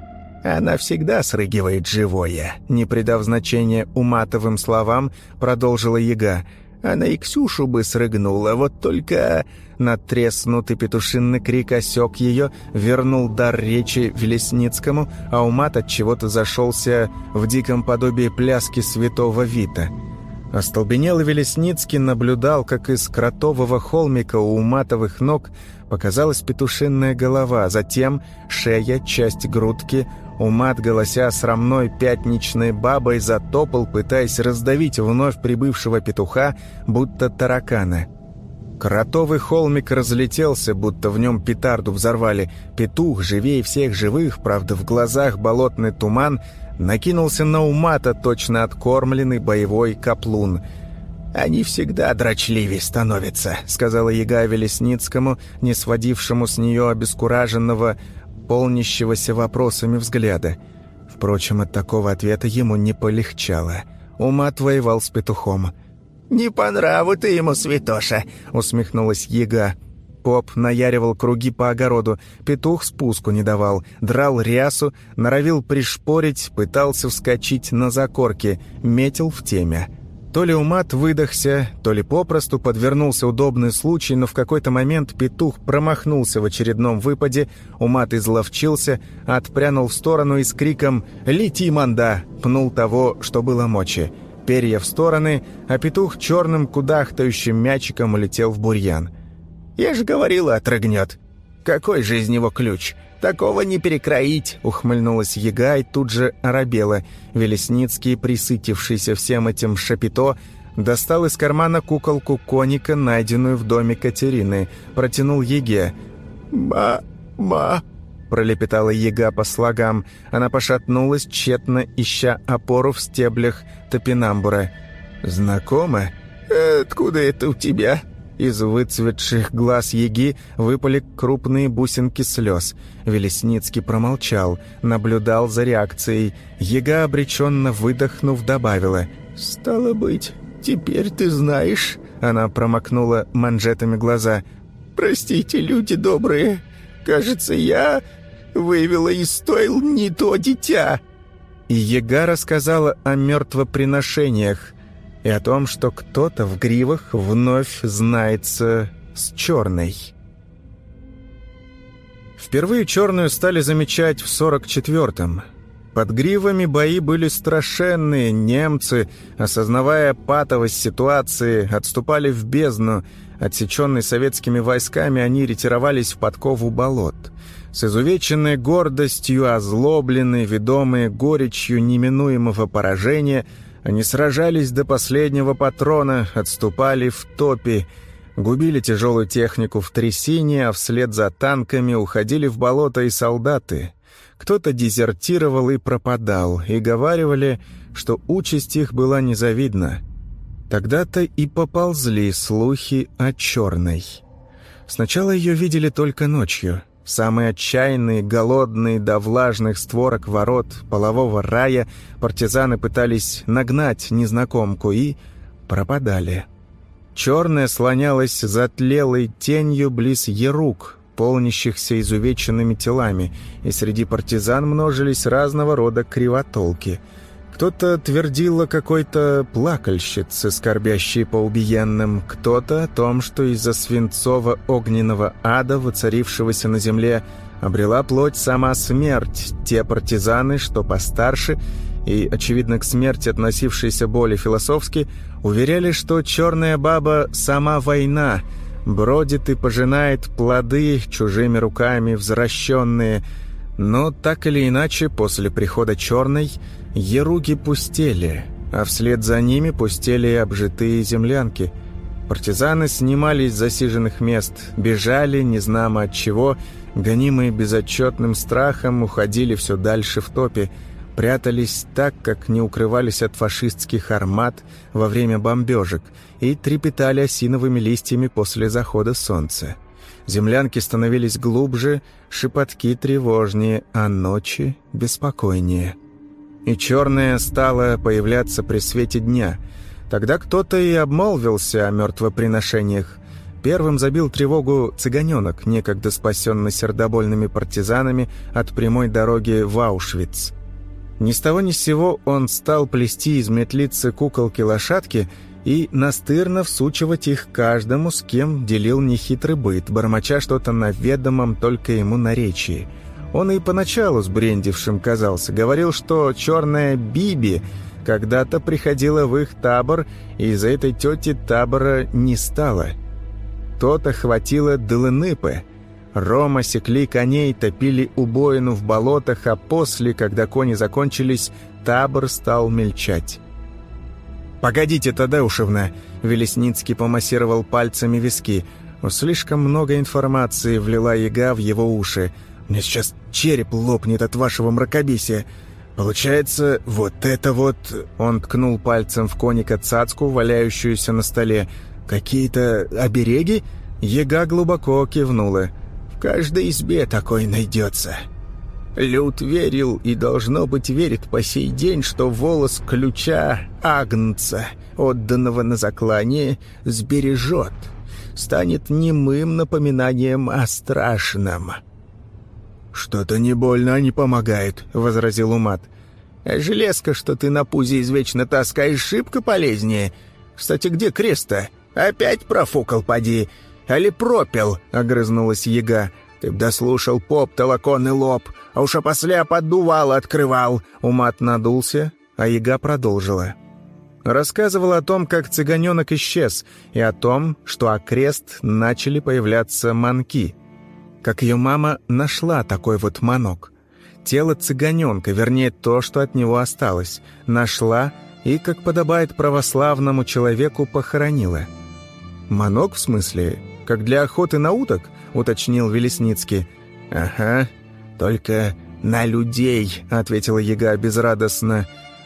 «Она всегда срыгивает живое», — не придав значения Уматовым словам, продолжила яга. «Она и Ксюшу бы срыгнула, вот только...» Надтреснутый петушиный крик осек ее, вернул дар речи Велесницкому, а Умат от чего-то зашелся в диком подобии пляски святого Вита. Остолбенелый Велесницкий наблюдал, как из кротового холмика у Уматовых ног показалась петушиная голова, затем шея, часть грудки. Умат, голося срамной пятничной бабой, затопал, пытаясь раздавить вновь прибывшего петуха, будто таракана. Кротовый холмик разлетелся, будто в нем петарду взорвали. Петух, живее всех живых, правда, в глазах болотный туман, накинулся на Умата, точно откормленный боевой каплун. «Они всегда дрочливее становятся», — сказала яга Велесницкому, не сводившему с нее обескураженного, полнящегося вопросами взгляда. Впрочем, от такого ответа ему не полегчало. Умат воевал с петухом. «Не по нраву ты ему, святоша», — усмехнулась яга. Поп наяривал круги по огороду, петух спуску не давал, драл рясу, норовил пришпорить, пытался вскочить на закорки, метил в темя. То ли Умат выдохся, то ли попросту подвернулся удобный случай, но в какой-то момент петух промахнулся в очередном выпаде, Умат изловчился, отпрянул в сторону и с криком «Лети, манда!» пнул того, что было мочи. Перья в стороны, а петух черным кудахтающим мячиком улетел в бурьян. «Я же говорила, отрыгнет. Какой же из него ключ? Такого не перекроить!» — ухмыльнулась яга и тут же оробела. Велесницкий, присытившийся всем этим шапито, достал из кармана куколку коника, найденную в доме Катерины, протянул яге. «Ма-ма!» — пролепетала яга по слогам. Она пошатнулась, тщетно ища опору в стеблях топинамбура. «Знакомо? Откуда это у тебя?» Из выцветших глаз Яги выпали крупные бусинки слез. Велесницкий промолчал, наблюдал за реакцией. Яга, обреченно выдохнув, добавила: «Стало быть, теперь ты знаешь...» Она промокнула манжетами глаза. «Простите, люди добрые, кажется, я вывела из стойл не то дитя». И Яга рассказала о мертвоприношениях и о том, что кто-то в гривах вновь знается с черной. Впервые черную стали замечать в сорок четвёртом. Под гривами бои были страшенные, немцы, осознавая патовость ситуации, отступали в бездну. Отсеченные советскими войсками, они ретировались в подкову болот. С изувеченной гордостью, озлобленные, ведомые горечью неминуемого поражения, они сражались до последнего патрона, отступали в топи, губили тяжелую технику в трясине, а вслед за танками уходили в болото и солдаты. Кто-то дезертировал и пропадал, и говаривали, что участь их была незавидна. Тогда-то и поползли слухи о черной. Сначала ее видели только ночью. Самые отчаянные, голодные до влажных створок ворот полового рая партизаны пытались нагнать незнакомку и пропадали. Черная слонялась затлелой тенью близ ерук, полнящихся изувеченными телами, и среди партизан множились разного рода кривотолки. Кто-то твердил о какой-то плакальщице, скорбящей по убиенным, кто-то о том, что из-за свинцово-огненного ада, воцарившегося на земле, обрела плоть сама смерть. Те партизаны, что постарше и, очевидно, к смерти относившиеся более философски, уверяли, что черная баба — сама война, бродит и пожинает плоды чужими руками взращенные. Но так или иначе, после прихода черной еруги пустели, а вслед за ними пустели и обжитые землянки. Партизаны снимались с засиженных мест, бежали, незнамо от чего, гонимые безотчетным страхом, уходили все дальше в топи, прятались так, как не укрывались от фашистских армат во время бомбежек, и трепетали осиновыми листьями после захода солнца. Землянки становились глубже, шепотки тревожнее, а ночи беспокойнее. И черная стала появляться при свете дня. Тогда кто-то и обмолвился о мертвоприношениях. Первым забил тревогу цыганенок, некогда спасенный сердобольными партизанами от прямой дороги в Аушвиц. Ни с того ни с сего он стал плести из метлицы куколки-лошадки и настырно всучивать их каждому, с кем делил нехитрый быт, бормоча что-то на ведомом только ему наречии. Он и поначалу сбрендившим казался, говорил, что черная Биби когда-то приходила в их табор, и из-за этой тети табора не стало. То-то хватило дылыныпы. Рома секли коней, топили убоину в болотах, а после, когда кони закончились, табор стал мельчать. «Погодите, Тадеушевна!» — Велесницкий помассировал пальцами виски. Слишком много информации влила Яга в его уши. «Мне сейчас череп лопнет от вашего мракобесия. Получается, вот это вот...» Он ткнул пальцем в коника цацку, валяющуюся на столе. «Какие-то обереги?» Яга глубоко кивнула. «В каждой избе такой найдется. Люд верил и, должно быть, верит по сей день, что волос ключа агнца, отданного на заклание, сбережет, станет немым напоминанием о страшном». «Что-то не больно, а не помогает», — возразил Умат. «А железка, что ты на пузе извечно таскаешь, шибко полезнее. Кстати, где крест-то? Опять профукал, поди. Али пропил?» — огрызнулась Яга. «Ты б дослушал поп, толоконный лоб, а уж опосля поддувало открывал». Умат надулся, а Яга продолжила. Рассказывала о том, как цыганенок исчез, и о том, что окрест начали появляться манки. Как ее мама нашла такой вот манок. Тело цыганенка, вернее, то, что от него осталось, нашла и, как подобает православному человеку, похоронила. «Манок, в смысле? Как для охоты на уток?» — уточнил Велесницкий. «Ага, только на людей», — ответила Яга безрадостно.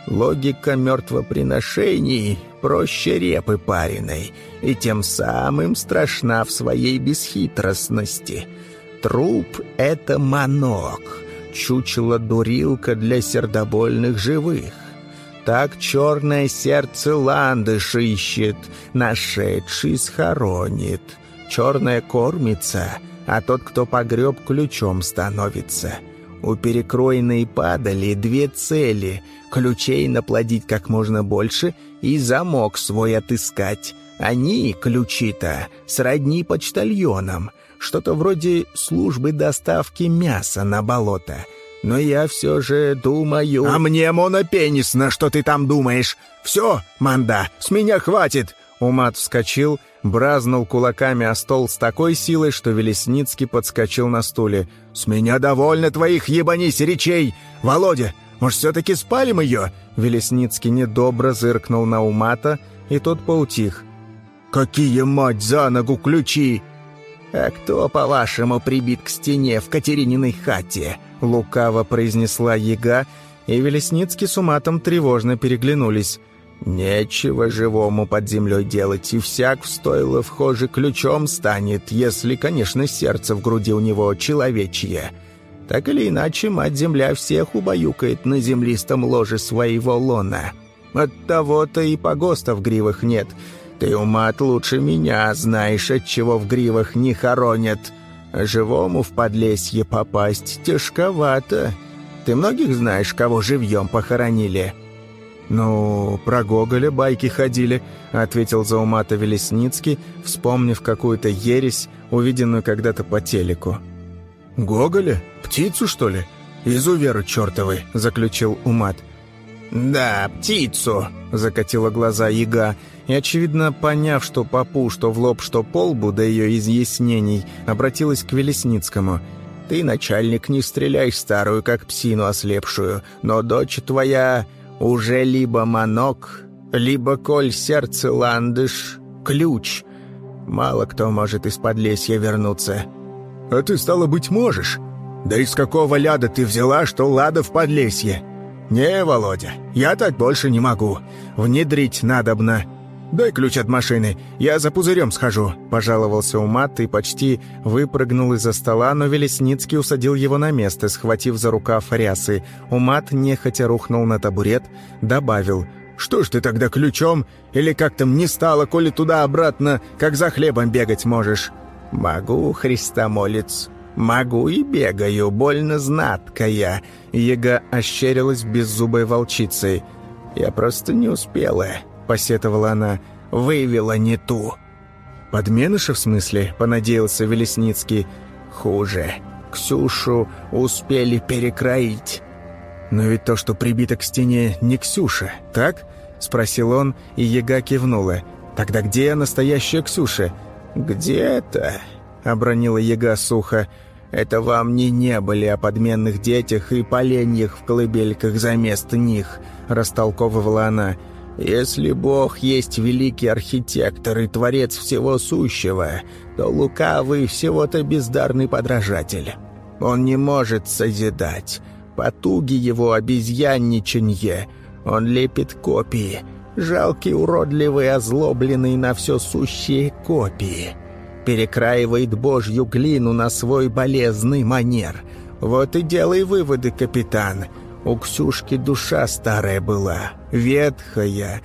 Логика мертвоприношений проще репы пареной, и тем самым страшна в своей бесхитростности. Труп — это манок, чучело-дурилка для сердобольных живых. Так черное сердце ландыш ищет, нашедший схоронит. Черное кормится, а тот, кто погреб, ключом становится. У перекроенной падали две цели — ключей наплодить как можно больше и замок свой отыскать. Они, ключи-то, сродни почтальонам, что-то вроде службы доставки мяса на болото. Но я все же думаю... «А мне монопенисно, что ты там думаешь! Все, манда, с меня хватит!» Умат вскочил, бразнул кулаками о стол с такой силой, что Велесницкий подскочил на стуле. «С меня довольно твоих ебанись речей! Володя, может, все-таки спалим ее?» Велесницкий недобро зыркнул на Умата, и тот поутих. «Какие, мать, за ногу ключи!» «А кто, по-вашему, прибит к стене в Катерининой хате?» — лукаво произнесла яга, и Велесницкий с Уматом тревожно переглянулись. «Нечего живому под землей делать, и всяк в стойло вхоже ключом станет, если, конечно, сердце в груди у него человечье. Так или иначе, мать-земля всех убаюкает на землистом ложе своего лона. Оттого-то и погостов в гривах нет. Ты, Умат, лучше меня знаешь, отчего в гривах не хоронят. А живому в подлесье попасть тяжковато. Ты многих знаешь, кого живьем похоронили?» «Ну, про Гоголя байки ходили», — ответил за Умата Велесницкий, вспомнив какую-то ересь, увиденную когда-то по телеку. «Гоголя? Птицу, что ли? Изуверы чертовы», — заключил Умат. «Да, птицу», — закатила глаза яга, и, очевидно, поняв, что попу, что в лоб, что по лбу, до ее изъяснений, обратилась к Велесницкому. «Ты, начальник, не стреляй старую, как псину ослепшую, но дочь твоя уже либо манок, либо, коль сердце ландыш, ключ. Мало кто может из подлесья вернуться». «А ты, стало быть, можешь? Да из какого ляда ты взяла, что лада в подлесье?» «Не, Володя, я так больше не могу. Внедрить надобно. Дай ключ от машины, я за пузырем схожу», — пожаловался Умат и почти выпрыгнул из-за стола, но Велесницкий усадил его на место, схватив за рукав рясы. Умат нехотя рухнул на табурет, добавил: «Что ж ты тогда ключом? Или как там не стало, коли туда-обратно, как за хлебом бегать можешь?» «Могу, христомолец, могу и бегаю, больно знаткая». Яга ощерилась беззубой волчицей. «Я просто не успела», — посетовала она, — «вывела не ту». «Подменыша, в смысле?» — понадеялся Велесницкий. «Хуже. Ксюшу успели перекроить». «Но ведь то, что прибито к стене, не Ксюша, так?» — спросил он, и яга кивнула. «Тогда где настоящая Ксюша?» «Где-то», — обронила яга сухо, — «это вам не не были о подменных детях и поленьях в колыбельках за место них», — растолковывала она. «Если Бог есть великий архитектор и творец всего сущего, то лукавый всего-то бездарный подражатель. Он не может созидать. Потуги его обезьянничанье. Он лепит копии. Жалкий, уродливый, озлобленный на все сущие копии. Перекраивает божью глину на свой болезный манер. Вот и делай выводы, капитан. У Ксюшки душа старая была, ветхая,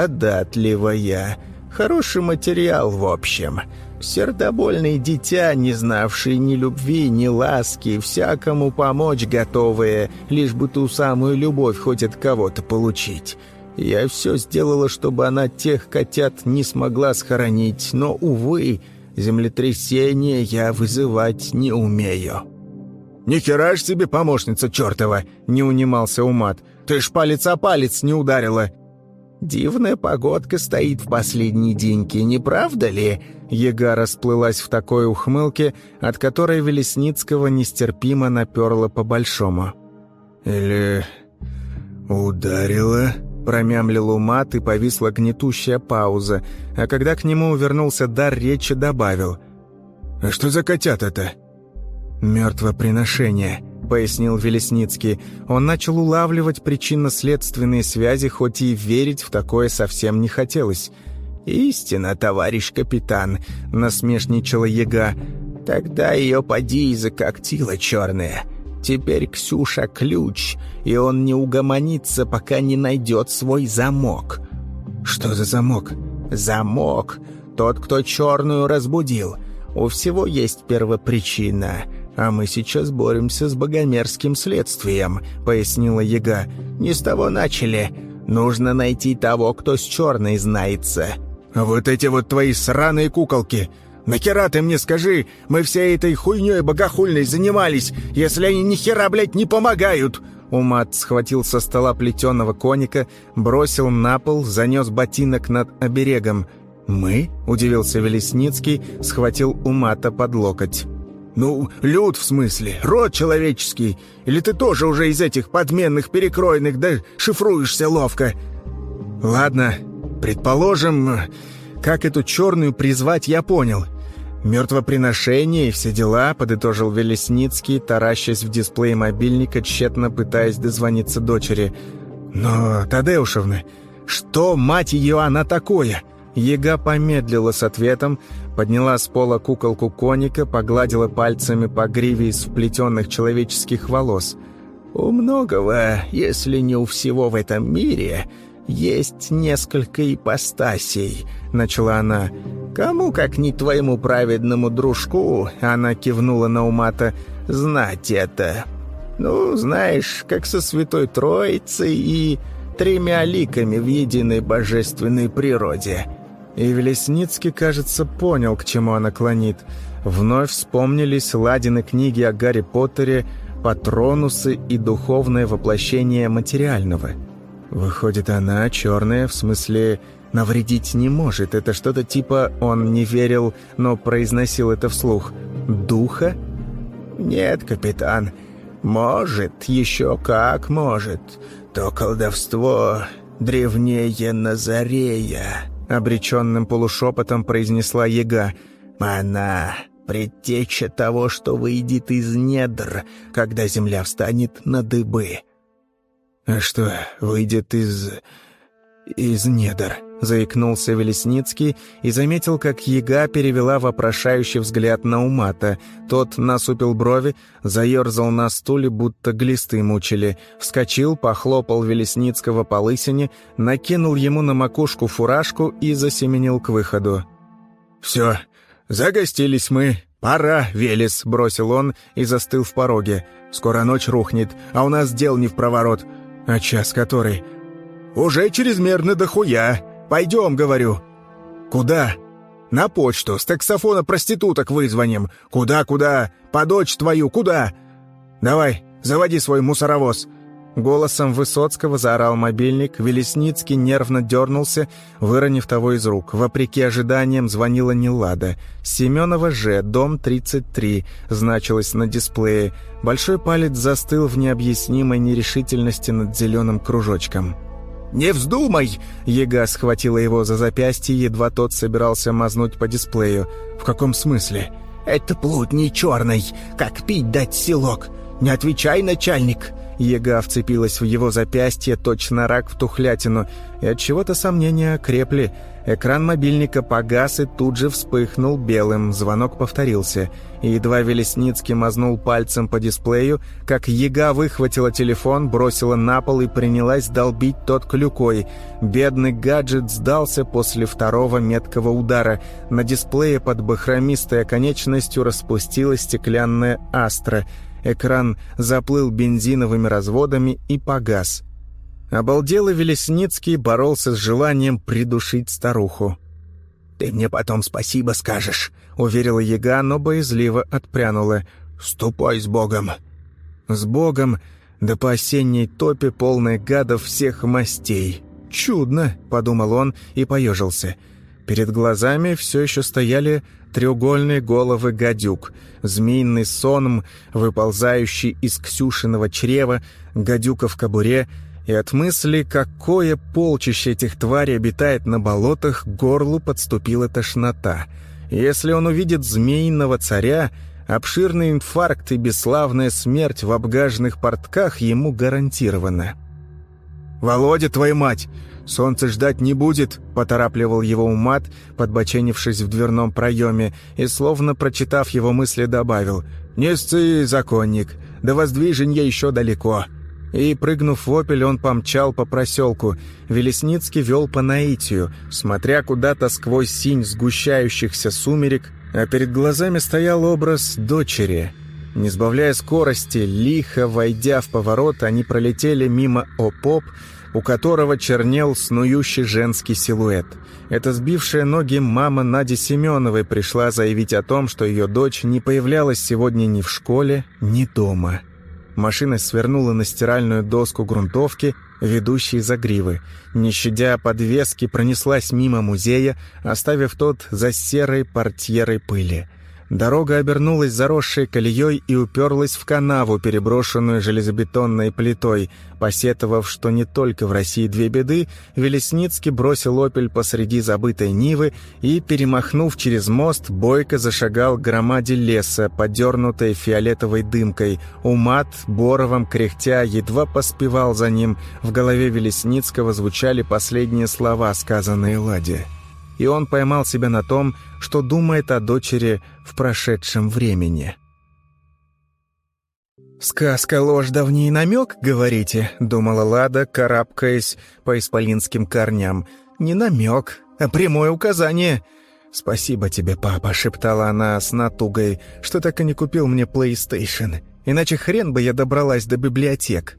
податливая. Хороший материал, в общем. Сердобольное дитя, не знавшее ни любви, ни ласки, всякому помочь готовое, лишь бы ту самую любовь хоть от кого-то получить. Я все сделала, чтобы она тех котят не смогла схоронить, но, увы, землетрясение я вызывать не умею». «Ни хера ж себе помощница чертова!» — не унимался Умат. «Ты ж палец о палец не ударила!» «Дивная погодка стоит в последние деньки, не правда ли?» Яга расплылась в такой ухмылке, от которой Велесницкого нестерпимо наперло по-большому. «Или ударила?» — промямлил Умат, и повисла гнетущая пауза, а когда к нему вернулся дар речи, добавил: «А что за котята-то?» «Мертвоприношение», — пояснил Велесницкий. Он начал улавливать причинно-следственные связи, хоть и верить в такое совсем не хотелось. «Истина, товарищ капитан», — насмешничала яга. «Тогда ее поди и закоктила черная. Теперь Ксюша ключ, и он не угомонится, пока не найдет свой замок». «Что за замок?» «Замок. Тот, кто черную разбудил. У всего есть первопричина, а мы сейчас боремся с богомерзким следствием», — пояснила яга. «Не с того начали. Нужно найти того, кто с черной знается». «А вот эти вот твои сраные куколки! Нахера ты мне скажи, мы всей этой хуйней богохульной занимались, если они ни хера, блядь, не помогают!» Умат схватил со стола плетеного коника, бросил на пол, занес ботинок над оберегом. «Мы?» — удивился Велесницкий, схватил Умата под локоть. «Ну, люд в смысле, род человеческий. Или ты тоже уже из этих подменных перекроенных, да шифруешься ловко?» «Ладно, предположим, как эту черную призвать, я понял. Мертвоприношение и все дела», — подытожил Велесницкий, таращась в дисплей мобильника, тщетно пытаясь дозвониться дочери. «Но, Тадеушевна, что, мать ее, она такое?» Яга помедлила с ответом, подняла с пола куколку коника, погладила пальцами по гриве из вплетенных человеческих волос. «У многого, если не у всего в этом мире, есть несколько ипостасей», — начала она. «Кому, как не твоему праведному дружку», — она кивнула на Умата, — «знать это. Ну, знаешь, как со Святой Троицей и тремя ликами в единой божественной природе». И Велесницкий, кажется, понял, к чему она клонит. Вновь вспомнились Ладины книги о Гарри Поттере, патронусы и духовное воплощение материального. Выходит, она черная, в смысле навредить не может. Это что-то типа «он не верил, но произносил это вслух». «Духа?» «Нет, капитан. Может, еще как может. То колдовство древнее Назарея», — обреченным полушепотом произнесла яга. «Она предтеча того, что выйдет из недр, когда земля встанет на дыбы». «А что, выйдет из... из недр?» — заикнулся Велесницкий и заметил, как яга перевела вопрошающий взгляд на Умата. Тот насупил брови, заерзал на стуле, будто глисты мучили, вскочил, похлопал Велесницкого по лысине, накинул ему на макушку фуражку и засеменил к выходу. «Все, загостились мы. Пора, Велес», — бросил он и застыл в пороге. «Скоро ночь рухнет, а у нас дел не впроворот». «А час который?» «Уже чрезмерно дохуя. Пойдем, говорю». «Куда?» «На почту, с таксофона проституток вызвоним. Куда-куда? По дочь твою, куда?» «Давай, заводи свой мусоровоз». Голосом Высоцкого заорал мобильник. Велесницкий нервно дернулся, выронив того из рук. Вопреки ожиданиям звонила не Лада. Семенова Ж, дом тридцать три, значилось на дисплее. Большой палец застыл в необъяснимой нерешительности над зеленым кружочком. «Не вздумай!» Яга схватила его за запястье, едва тот собирался мазнуть по дисплею. «В каком смысле?» «Это плутни черный, как пить дать селок. Не отвечай, начальник!» Яга вцепилась в его запястье, точно рак в тухлятину, и от чего-то сомнения крепли. Экран мобильника погас и тут же вспыхнул белым. Звонок повторился. И едва Велесницкий мазнул пальцем по дисплею, как яга выхватила телефон, бросила на пол и принялась долбить тот клюкой. Бедный гаджет сдался после второго меткого удара. На дисплее под бахромистой оконечностью распустилась стеклянная астра. Экран заплыл бензиновыми разводами и погас. Обалделый Велесницкий боролся с желанием придушить старуху. «Ты мне потом спасибо скажешь», — уверила яга, но боязливо отпрянула. «Ступай с Богом». «С Богом, да по осенней топе, полной гадов всех мастей. Чудно», — подумал он и поежился. Перед глазами все еще стояли треугольные головы гадюк, змеиный сонм, выползающий из Ксюшиного чрева, гадюка в кобуре, и от мысли, какое полчище этих тварей обитает на болотах, к горлу подступила тошнота. Если он увидит змеиного царя, Обширный инфаркт и бесславная смерть в обгаженных портках ему гарантированы. «Володя, твою мать! Солнце ждать не будет!» — поторапливал его Умат, подбоченившись в дверном проеме, и, словно прочитав его мысли, добавил: «Не сцы, законник, до воздвиженья еще далеко». И, прыгнув в «Опель», он помчал по проселку. Велесницкий вел по наитию, смотря куда-то сквозь синь сгущающихся сумерек, а перед глазами стоял образ дочери. Не сбавляя скорости, лихо войдя в поворот, они пролетели мимо ОПОП, у которого чернел снующий женский силуэт. Эта сбившая ноги мама Нади Семеновой пришла заявить о том, что ее дочь не появлялась сегодня ни в школе, ни дома. Машина свернула на стиральную доску грунтовки, ведущей за гривы. Не щадя подвески, пронеслась мимо музея, оставив тот за серой портьерой пыли. Дорога обернулась заросшей колеей и уперлась в канаву, переброшенную железобетонной плитой. Посетовав, что не только в России две беды, Велесницкий бросил «Опель» посреди забытой Нивы и, перемахнув через мост, бойко зашагал к громаде леса, подернутой фиолетовой дымкой. Умат, боровом кряхтя, едва поспевал за ним. В голове Велесницкого звучали последние слова, сказанные Ладе. И он поймал себя на том, что думает о дочери в прошедшем времени. «Сказка, ложь, давний намек, говорите?» — думала Лада, карабкаясь по исполинским корням. «Не намек, а прямое указание». «Спасибо тебе, папа», — шептала она с натугой, «что так и не купил мне PlayStation. Иначе хрен бы я добралась до библиотек».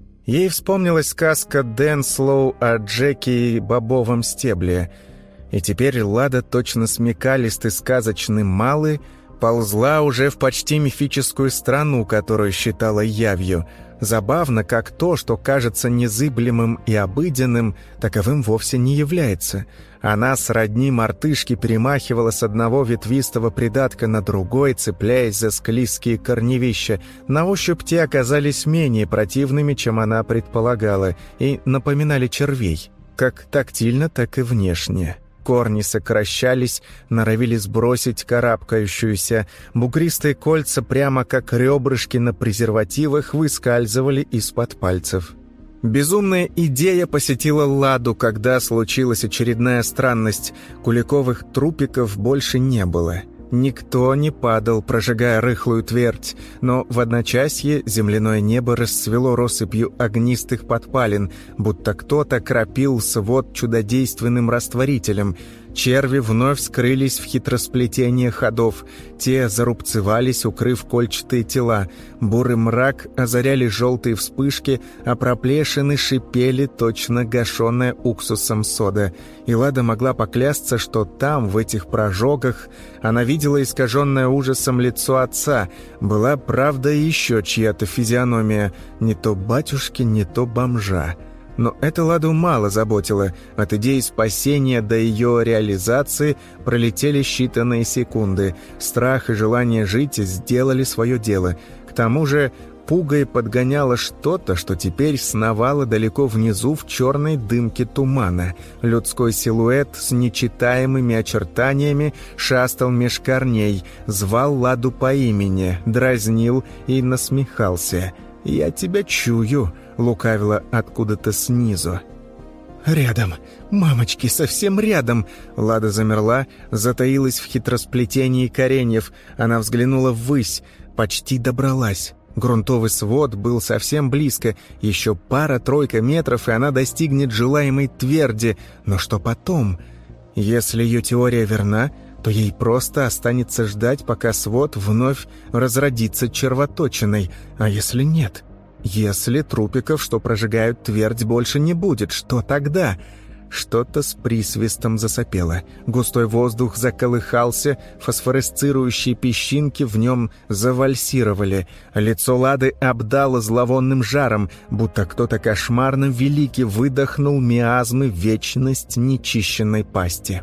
Ей вспомнилась сказка Дэн Слоу о Джеке и бобовом стебле. И теперь Лада, точно смекалистый сказочный малый, ползла уже в почти мифическую страну, которую считала явью. Забавно, как то, что кажется незыблемым и обыденным, таковым вовсе не является. Она сродни мартышке перемахивала с одного ветвистого придатка на другой, цепляясь за склизкие корневища. На ощупь те оказались менее противными, чем она предполагала, и напоминали червей, как тактильно, так и внешне. Корни сокращались, норовили сбросить карабкающуюся. Бугристые кольца, прямо как ребрышки на презервативах, выскальзывали из-под пальцев. Безумная идея посетила Ладу, когда случилась очередная странность. Куликовых трупиков больше не было. Никто не падал, прожигая рыхлую твердь, но в одночасье земляное небо расцвело россыпью огнистых подпалин, будто кто-то кропил свод чудодейственным растворителем. Черви вновь скрылись в хитросплетении ходов. Те зарубцевались, укрыв кольчатые тела. Бурый мрак озаряли желтые вспышки, а проплешины шипели, точно гашеная уксусом сода. И Лада могла поклясться, что там, в этих прожогах, она видела искаженное ужасом лицо отца. Была, правда, еще чья-то физиономия. Не то батюшки, не то бомжа. Но это Ладу мало заботило. От идеи спасения до ее реализации пролетели считанные секунды. Страх и желание жить сделали свое дело. К тому же пугой подгоняло что-то, что теперь сновало далеко внизу в черной дымке тумана. Людской силуэт с нечитаемыми очертаниями шастал меж корней, звал Ладу по имени, дразнил и насмехался. «Я тебя чую», — лукавила откуда-то снизу. «Рядом! Мамочки, совсем рядом!» Лада замерла, затаилась в хитросплетении кореньев. Она взглянула ввысь, почти добралась. Грунтовый свод был совсем близко. Еще пара-тройка метров, и она достигнет желаемой тверди. Но что потом? Если ее теория верна, то ей просто останется ждать, пока свод вновь разродится червоточиной. А если нет? Если трупиков, что прожигают твердь, больше не будет, что тогда? Что-то с присвистом засопело. Густой воздух заколыхался, фосфоресцирующие песчинки в нем завальсировали. Лицо Лады обдало зловонным жаром, будто кто-то кошмарно великий выдохнул миазмы вечность нечищенной пасти.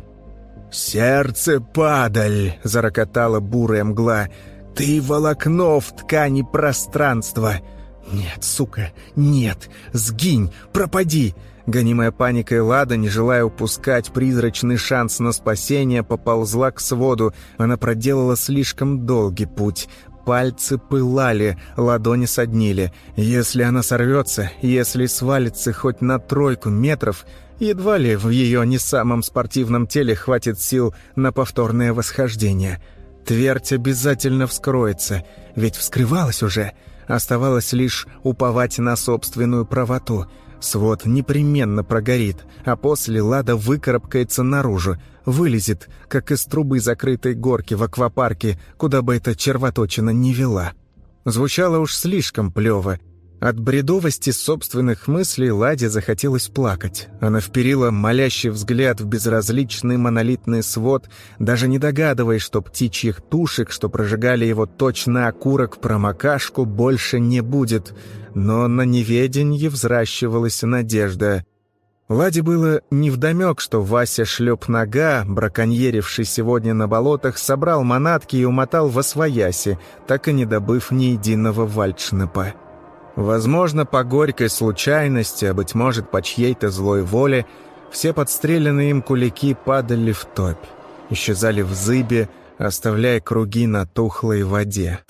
«Сердце, падаль!» — зарокотала бурая мгла. «Ты волокно в ткани пространства!» «Нет, сука, нет! Сгинь! Пропади!» Гонимая паникой, Лада, не желая упускать призрачный шанс на спасение, поползла к своду. Она проделала слишком долгий путь. Пальцы пылали, ладони соднили. Если она сорвется, если свалится хоть на тройку метров, едва ли в ее не самом спортивном теле хватит сил на повторное восхождение. Твердь обязательно вскроется, ведь вскрывалась уже. Оставалось лишь уповать на собственную правоту. Свод непременно прогорит, а после Лада выкарабкается наружу, вылезет, как из трубы закрытой горки в аквапарке, куда бы эта червоточина ни вела. Звучало уж слишком плево. От бредовости собственных мыслей Ладе захотелось плакать. Она вперила молящий взгляд в безразличный монолитный свод, даже не догадываясь, что птичьих тушек, что прожигали его точно окурок промокашку, больше не будет. Но на неведенье взращивалась надежда. Ладе было невдомек, что Вася Шлеп-нога, браконьеривший сегодня на болотах, собрал манатки и умотал восвояси, так и не добыв ни единого вальдшнепа. Возможно, по горькой случайности, а, быть может, по чьей-то злой воле, все подстреленные им кулики падали в топь, исчезали в зыбе, оставляя круги на тухлой воде.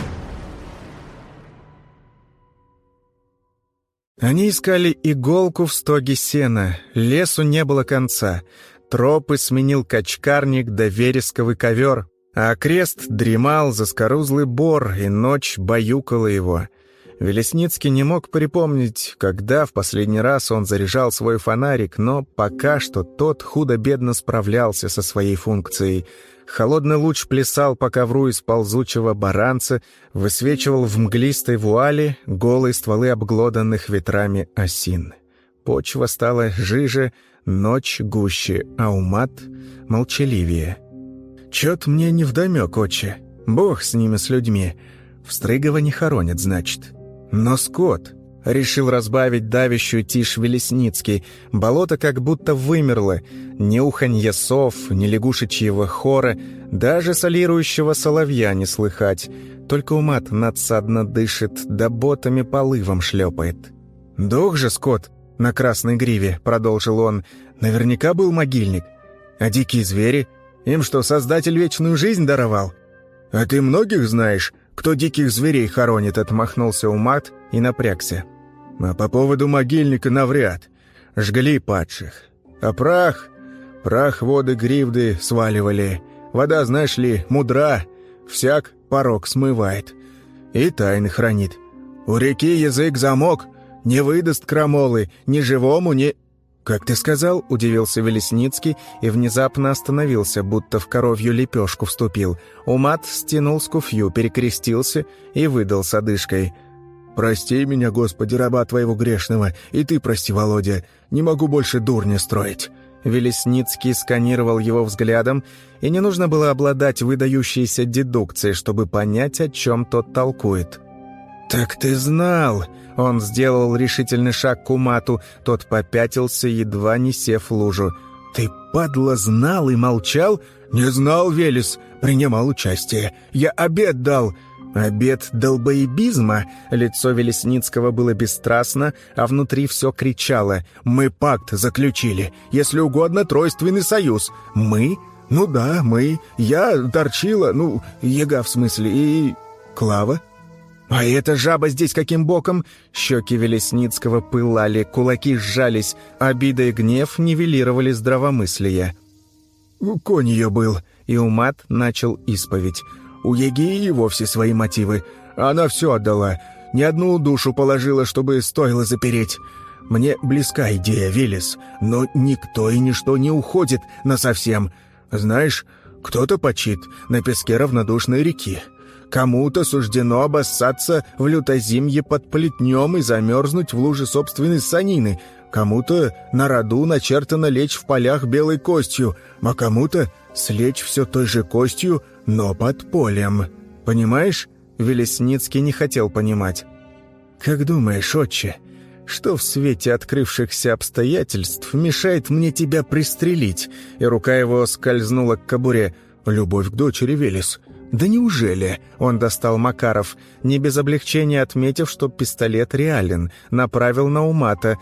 Они искали иголку в стоге сена, лесу не было конца, тропы сменил качкарник да вересковый ковер, а окрест дремал заскорузлый бор, и ночь баюкала его. Велесницкий не мог припомнить, когда в последний раз он заряжал свой фонарик, но пока что тот худо-бедно справлялся со своей функцией. Холодный луч плясал по ковру из ползучего баранца, высвечивал в мглистой вуале голые стволы обглоданных ветрами осин. Почва стала жиже, ночь гуще, а умат молчаливее. «Чё-то мне невдомёк, отче. Бог с ними, с людьми. В Стрыгово не хоронят, значит». Но скот... Решил разбавить давящую тишь Велесницкий. Болото как будто вымерло. Ни уханья сов, ни лягушечьего хора, даже солирующего соловья не слыхать. Только умат надсадно дышит, да ботами по лывам шлепает. «Дух же скот на красной гриве», — продолжил он. «Наверняка был могильник. А дикие звери? Им что, Создатель вечную жизнь даровал?» «А ты многих знаешь, кто диких зверей хоронит?» — отмахнулся умат и напрягся. «А по поводу могильника навряд. Жгли падших. А прах... Прах воды гривды сваливали. Вода, знаешь ли, мудра. Всяк порок смывает. И тайны хранит. У реки язык замок. Не выдаст крамолы ни живому, ни...» «Как ты сказал?» — удивился Велесницкий и внезапно остановился, будто в коровью лепешку вступил. Умат стянул скуфью, перекрестился и выдал с одышкой: «Прости меня, Господи, раба твоего грешного, и ты прости, Володя, не могу больше дурня строить». Велесницкий сканировал его взглядом, и не нужно было обладать выдающейся дедукцией, чтобы понять, о чем тот толкует. «Так ты знал!» Он сделал решительный шаг к умату, тот попятился, едва не сев в лужу. «Ты, падла, знал и молчал?» «Не знал, Велес, принимал участие. Я обед дал». «Обед долбоебизма?» Лицо Велесницкого было бесстрастно, а внутри все кричало: «Мы пакт заключили, если угодно, тройственный союз». «Мы?» «Ну да, мы. Я, Торчила, ну, Яга в смысле, и... Клава». «А эта жаба здесь каким боком?» Щеки Велесницкого пылали, кулаки сжались, обида и гнев нивелировали здравомыслие. «Конь ее был», и умат начал исповедь. «У Яги и вовсе свои мотивы. Она все отдала, ни одну душу положила, чтобы стоило запереть. Мне близка идея, Велес, но никто и ничто не уходит насовсем. Знаешь, кто-то почит на песке равнодушной реки. Кому-то суждено обоссаться в лютозимье под плетнем и замерзнуть в луже собственной санины. Кому-то на роду начертано лечь в полях белой костью, а кому-то слечь все той же костью, но под полем. Понимаешь?» Велесницкий не хотел понимать. «Как думаешь, отче, что в свете открывшихся обстоятельств мешает мне тебя пристрелить?» И рука его скользнула к кобуре. «Любовь к дочери, Велес». «Да неужели?» — он достал Макаров, не без облегчения отметив, что пистолет реален, направил на умата.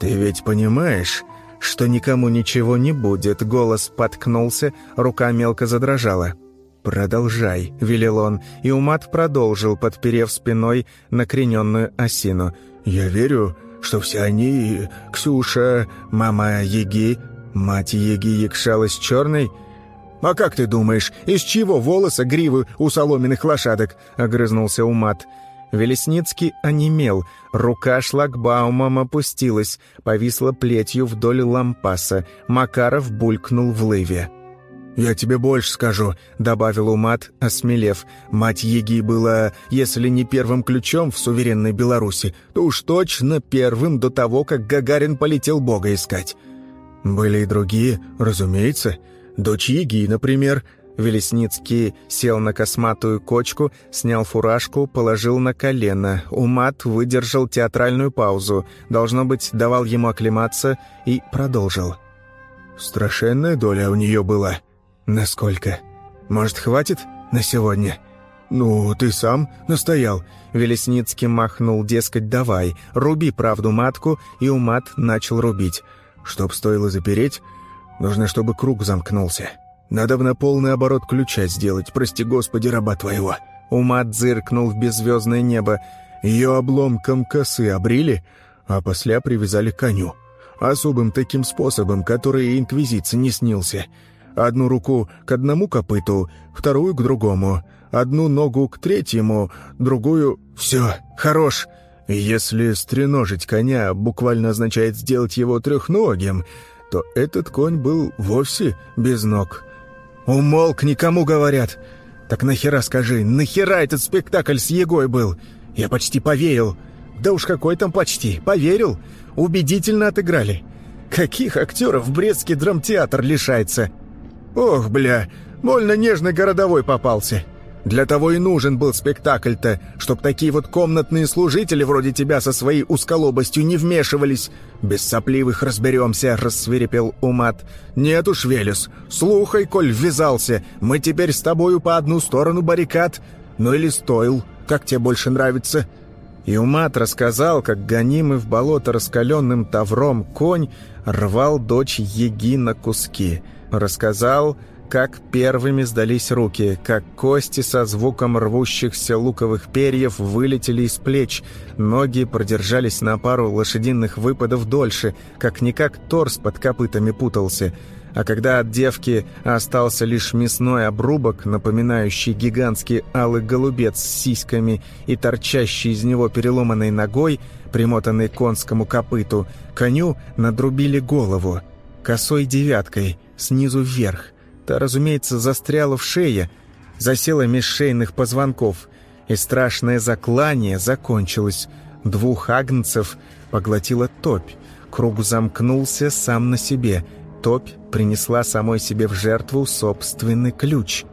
«Ты ведь понимаешь, что никому ничего не будет?» Голос споткнулся, рука мелко задрожала. «Продолжай», — велел он, и Умат продолжил, подперев спиной накрененную осину. «Я верю, что все они, Ксюша, мама Яги, мать Яги якшалась черной». «А как ты думаешь, из чего волоса гривы у соломенных лошадок?» — огрызнулся Умат. Велесницкий онемел, рука шлагбаумом опустилась, повисла плетью вдоль лампаса. Макаров булькнул в лыве. «Я тебе больше скажу», — добавил Умат, осмелев. «Мать Яги была, если не первым ключом в суверенной Беларуси, то уж точно первым до того, как Гагарин полетел Бога искать». «Были и другие, разумеется. Дочь Яги, например». Велесницкий сел на косматую кочку, снял фуражку, положил на колено. Умат выдержал театральную паузу, должно быть, давал ему оклематься, и продолжил. «Страшенная доля у нее была». «Насколько? Может, хватит на сегодня?» «Ну, ты сам настоял». Велесницкий махнул, дескать, давай, руби правду матку, и Умат начал рубить. «Чтоб стоило запереть, нужно, чтобы круг замкнулся. Надо на полный оборот ключа сделать, прости господи, раба твоего». Умат зыркнул в беззвездное небо. Ее обломком косы обрили, а после привязали к коню. Особым таким способом, который инквизиции не снился. Одну руку к одному копыту, вторую к другому. Одну ногу к третьему, другую... Все, хорош. Если стреножить коня буквально означает сделать его трехногим, то этот конь был вовсе без ног. «Умолк, никому говорят!» «Так нахера, скажи, нахера этот спектакль с Егой был? Я почти поверил». «Да уж какой там почти, поверил. Убедительно отыграли. Каких актеров Брестский драмтеатр лишается?» «Ох, бля, больно нежный городовой попался. Для того и нужен был спектакль-то, чтоб такие вот комнатные служители вроде тебя со своей узколобостью не вмешивались. Без сопливых разберемся», — рассвирепел Умат. «Нет уж, Велес, слухай, коль ввязался, мы теперь с тобою по одну сторону баррикад. Ну или стоил, как тебе больше нравится». И Умат рассказал, как гонимый в болото раскаленным тавром конь рвал дочь Яги на куски. Рассказал, как первыми сдались руки, как кости со звуком рвущихся луковых перьев вылетели из плеч, ноги продержались на пару лошадиных выпадов дольше, как-никак торс под копытами путался. А когда от девки остался лишь мясной обрубок, напоминающий гигантский алый голубец с сиськами и торчащий из него переломанной ногой, примотанной к конскому копыту, коню надрубили голову косой девяткой снизу вверх. Та, разумеется, застряла в шее, засела меж шейных позвонков, и страшное заклание закончилось. Двух агнцев поглотила топь. Круг замкнулся сам на себе. Топь принесла самой себе в жертву собственный ключ.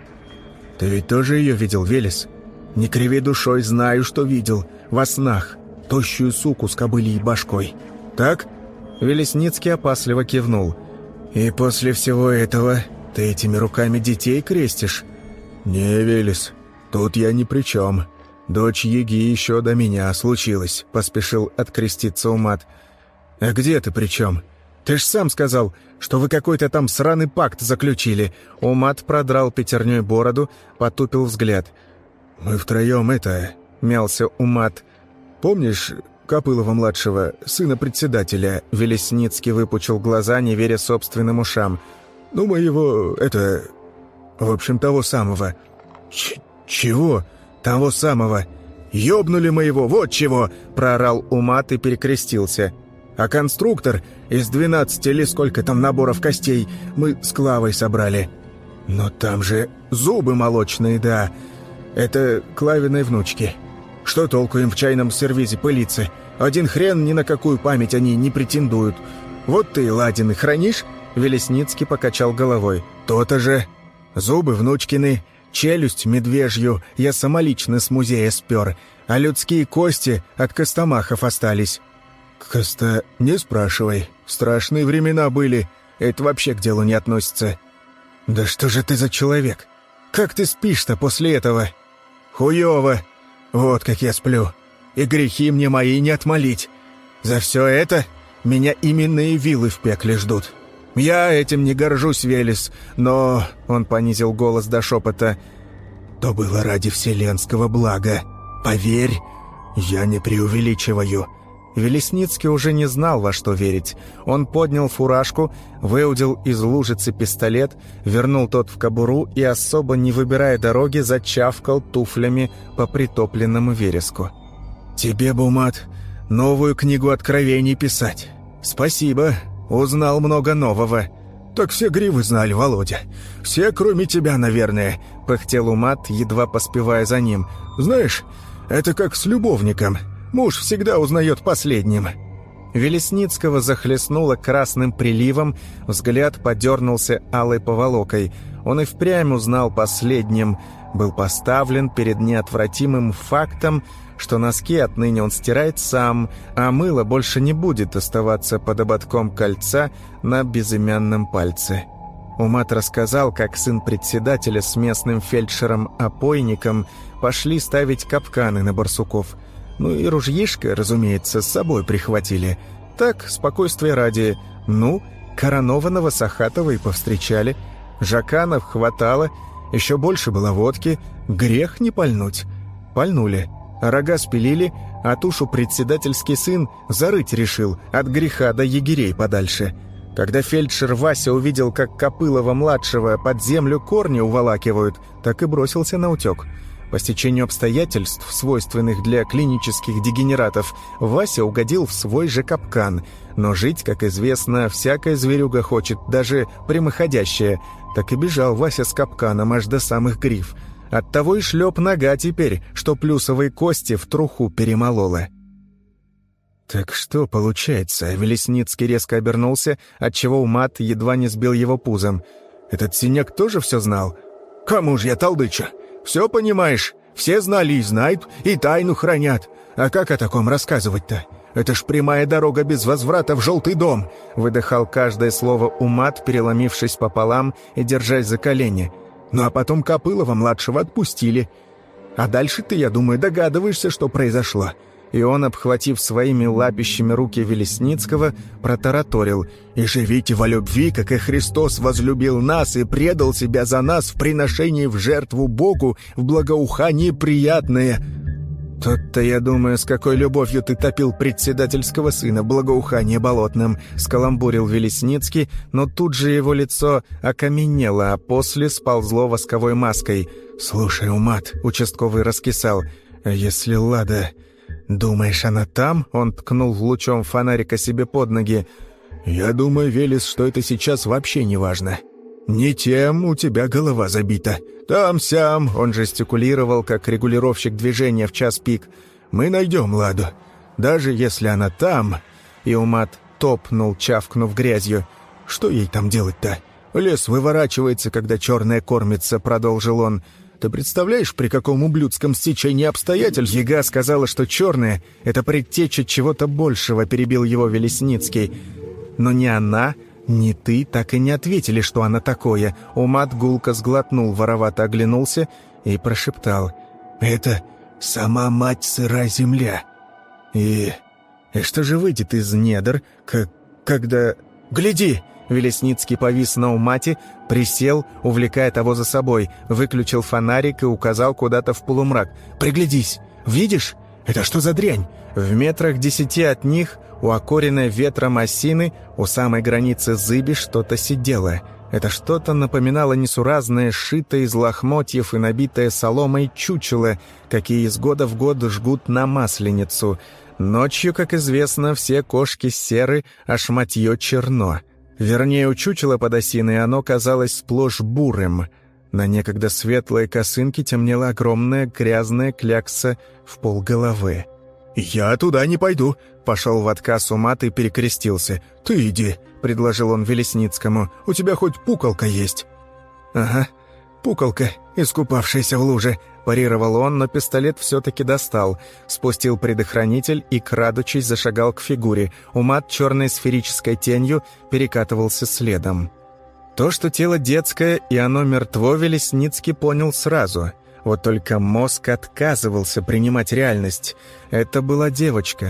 «Ты ведь тоже ее видел, Велес? Не криви душой, знаю, что видел. Во снах. Тощую суку с кобыльей башкой. Так?» Велесницкий опасливо кивнул. «И после всего этого ты этими руками детей крестишь?» «Не, Велес, тут я ни при чем. Дочь Яги еще до меня случилась», — поспешил откреститься Умат. «А где ты при чем? Ты ж сам сказал, что вы какой-то там сраный пакт заключили». Умат продрал пятерней бороду, потупил взгляд. «Мы втроем это...» — мялся Умат. «Помнишь Копылова-младшего, сына председателя?» Велесницкий выпучил глаза, не веря собственным ушам. «Ну, моего... это... в общем, того самого». Ч «Чего? Того самого? Ёбнули моего, вот чего!» — проорал Умат и перекрестился. «А конструктор из двенадцати или сколько там наборов костей мы с Клавой собрали. Но там же зубы молочные, да. Это Клавиной внучки. Что толку им в чайном сервизе пылиться? Один хрен ни на какую память они не претендуют. Вот ты, ладины, хранишь?» Велесницкий покачал головой. «То-то же. Зубы внучкины, челюсть медвежью я самолично с музея спер, а людские кости от костомахов остались». «Коста... не спрашивай. Страшные времена были. Это вообще к делу не относится». «Да что же ты за человек? Как ты спишь-то после этого?» «Хуёво. Вот как я сплю. И грехи мне мои не отмолить. За все это Меня именные вилы в пекле ждут. Я этим не горжусь, Велес, но...» Он понизил голос до шепота. «То было ради вселенского блага. Поверь, я не преувеличиваю». Велесницкий уже не знал, во что верить. Он поднял фуражку, выудил из лужицы пистолет, вернул тот в кобуру и, особо не выбирая дороги, зачавкал туфлями по притопленному вереску. «Тебе, Бумат, новую книгу откровений писать. Спасибо, узнал много нового». «Так все гривы знали, Володя. Все, кроме тебя, наверное», — пыхтел Умат, едва поспевая за ним. «Знаешь, это как с любовником. Муж всегда узнает последним». Велесницкого захлестнуло красным приливом, взгляд подернулся алой поволокой. Он и впрямь узнал последним, был поставлен перед неотвратимым фактом, что носки отныне он стирает сам, а мыло больше не будет оставаться под ободком кольца на безымянном пальце. Умат рассказал, как сын председателя с местным фельдшером-опойником пошли ставить капканы на барсуков. Ну и ружьишко, разумеется, с собой прихватили. Так, спокойствие ради. Ну, коронованного Сахатова и повстречали. Жаканов хватало, еще больше было водки. Грех не пальнуть. Пальнули. Рога спилили, а тушу председательский сын зарыть решил, от греха до егерей подальше. Когда фельдшер Вася увидел, как Копылова-младшего под землю корни уволакивают, так и бросился на утек. По стечению обстоятельств, свойственных для клинических дегенератов, Вася угодил в свой же капкан. Но жить, как известно, всякая зверюга хочет, даже прямоходящая. Так и бежал Вася с капканом аж до самых гриф. Оттого и шлеп нога теперь, что плюсовые кости в труху перемолола. «Так что получается?» — Велесницкий резко обернулся, отчего Умат едва не сбил его пузом. «Этот синяк тоже все знал?» «Кому же я толдыча? Все понимаешь? Все знали и знают, и тайну хранят. А как о таком рассказывать-то? Это ж прямая дорога без возврата в желтый дом!» Выдыхал каждое слово Умат, переломившись пополам и держась за колени. «Ну а потом Копылова-младшего отпустили. А дальше ты, я думаю, догадываешься, что произошло». И он, обхватив своими лапищами руки Велесницкого, протараторил: «И живите во любви, как и Христос возлюбил нас и предал себя за нас в приношении в жертву Богу в благоухании приятное». «Тот-то, я думаю, с какой любовью ты топил председательского сына в благоухании болотном», — скаламбурил Велесницкий, но тут же его лицо окаменело, а после сползло восковой маской. «Слушай, Умат», — участковый раскисал, — «если Лада... Думаешь, она там?» — он ткнул лучом фонарика себе под ноги. «Я думаю, Велес, что это сейчас вообще не важно. Не тем у тебя голова забита. Там-сям», — он жестикулировал, как регулировщик движения в час пик. «Мы найдем Ладу. Даже если она там...» И Умат топнул, чавкнув грязью. «Что ей там делать-то? Лес выворачивается, когда черная кормится», — продолжил он. «Ты представляешь, при каком ублюдском стечении обстоятельств?» «Яга сказала, что черная — это предтеча чего-то большего», — перебил его Велесницкий. «Но ни она, ни ты так и не ответили, что она такое». Умат гулко сглотнул, воровато оглянулся и прошептал: «Это сама мать сыра земля. И... и что же выйдет из недр, к... когда... Гляди!» Велесницкий повис на Умате, присел, увлекая того за собой, выключил фонарик и указал куда-то в полумрак. «Приглядись! Видишь? Это что за дрянь?» В метрах десяти от них, у окоренной ветром осины, у самой границы зыби что-то сидело. Это что-то напоминало несуразное, сшитое из лохмотьев и набитое соломой чучело, какие из года в год жгут на Масленицу. Ночью, как известно, все кошки серы, а шматье черно. Вернее, у чучела под осиной оно казалось сплошь бурым. На некогда светлой косынке темнела огромная грязная клякса в полголовы. «Я туда не пойду», — пошел в отказ Умат и перекрестился. «Ты иди», — предложил он Велесницкому. «У тебя хоть пукалка есть?» «Ага, пукалка, искупавшаяся в луже», — парировал он, но пистолет все-таки достал. Спустил предохранитель и, крадучись, зашагал к фигуре. Умат черной сферической тенью перекатывался следом. То, что тело детское и оно мертво, Велесницкий понял сразу. Вот только мозг отказывался принимать реальность. Это была девочка.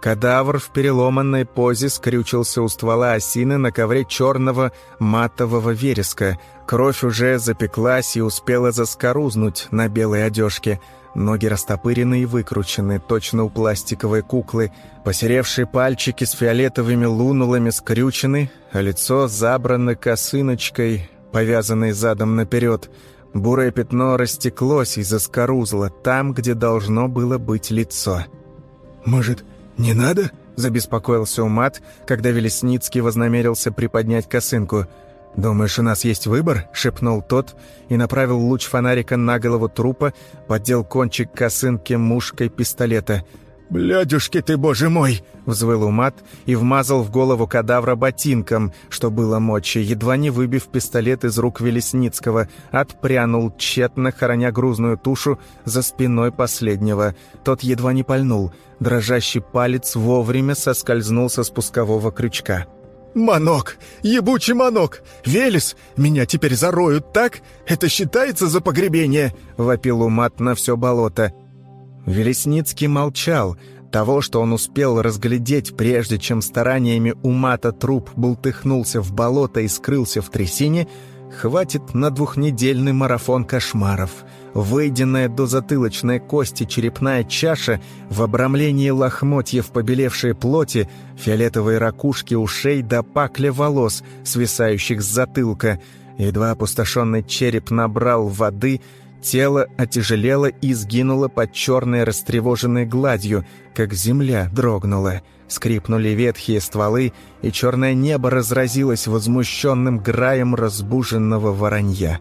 Кадавр в переломанной позе скрючился у ствола осины на ковре черного матового вереска. Кровь уже запеклась и успела заскорузнуть на белой одежке. Ноги растопырены и выкручены, точно у пластиковой куклы. Посеревшие пальчики с фиолетовыми лунулами скрючены, а лицо забрано косыночкой, повязанной задом наперед. Бурое пятно растеклось и заскорузло там, где должно было быть лицо. «Может, не надо?» — забеспокоился Умат, когда Велесницкий вознамерился приподнять косынку. «Думаешь, у нас есть выбор?» — шепнул тот и направил луч фонарика на голову трупа, поддел кончик косынки мушкой пистолета. «Блядюшки ты, боже мой!» — взвыл Умат и вмазал в голову кадавра ботинком, что было мочи, едва не выбив пистолет из рук Велесницкого, отпрянул, тщетно хороня грузную тушу за спиной последнего. Тот едва не пальнул. Дрожащий палец вовремя соскользнул со спускового крючка. «Манок! Ебучий манок! Велес! Меня теперь зароют, так? Это считается за погребение?» — вопил Умат на все болото. Велесницкий молчал. Того, что он успел разглядеть, прежде чем стараниями Умата труп бултыхнулся в болото и скрылся в трясине, хватит на двухнедельный марафон кошмаров. Выеденная до затылочной кости черепная чаша в обрамлении лохмотьев побелевшей плоти, фиолетовые ракушки ушей до пакля волос, свисающих с затылка. Едва опустошенный череп набрал воды, тело отяжелело и сгинуло под черной растревоженной гладью, как земля дрогнула. Скрипнули ветхие стволы, и черное небо разразилось возмущенным граем разбуженного воронья.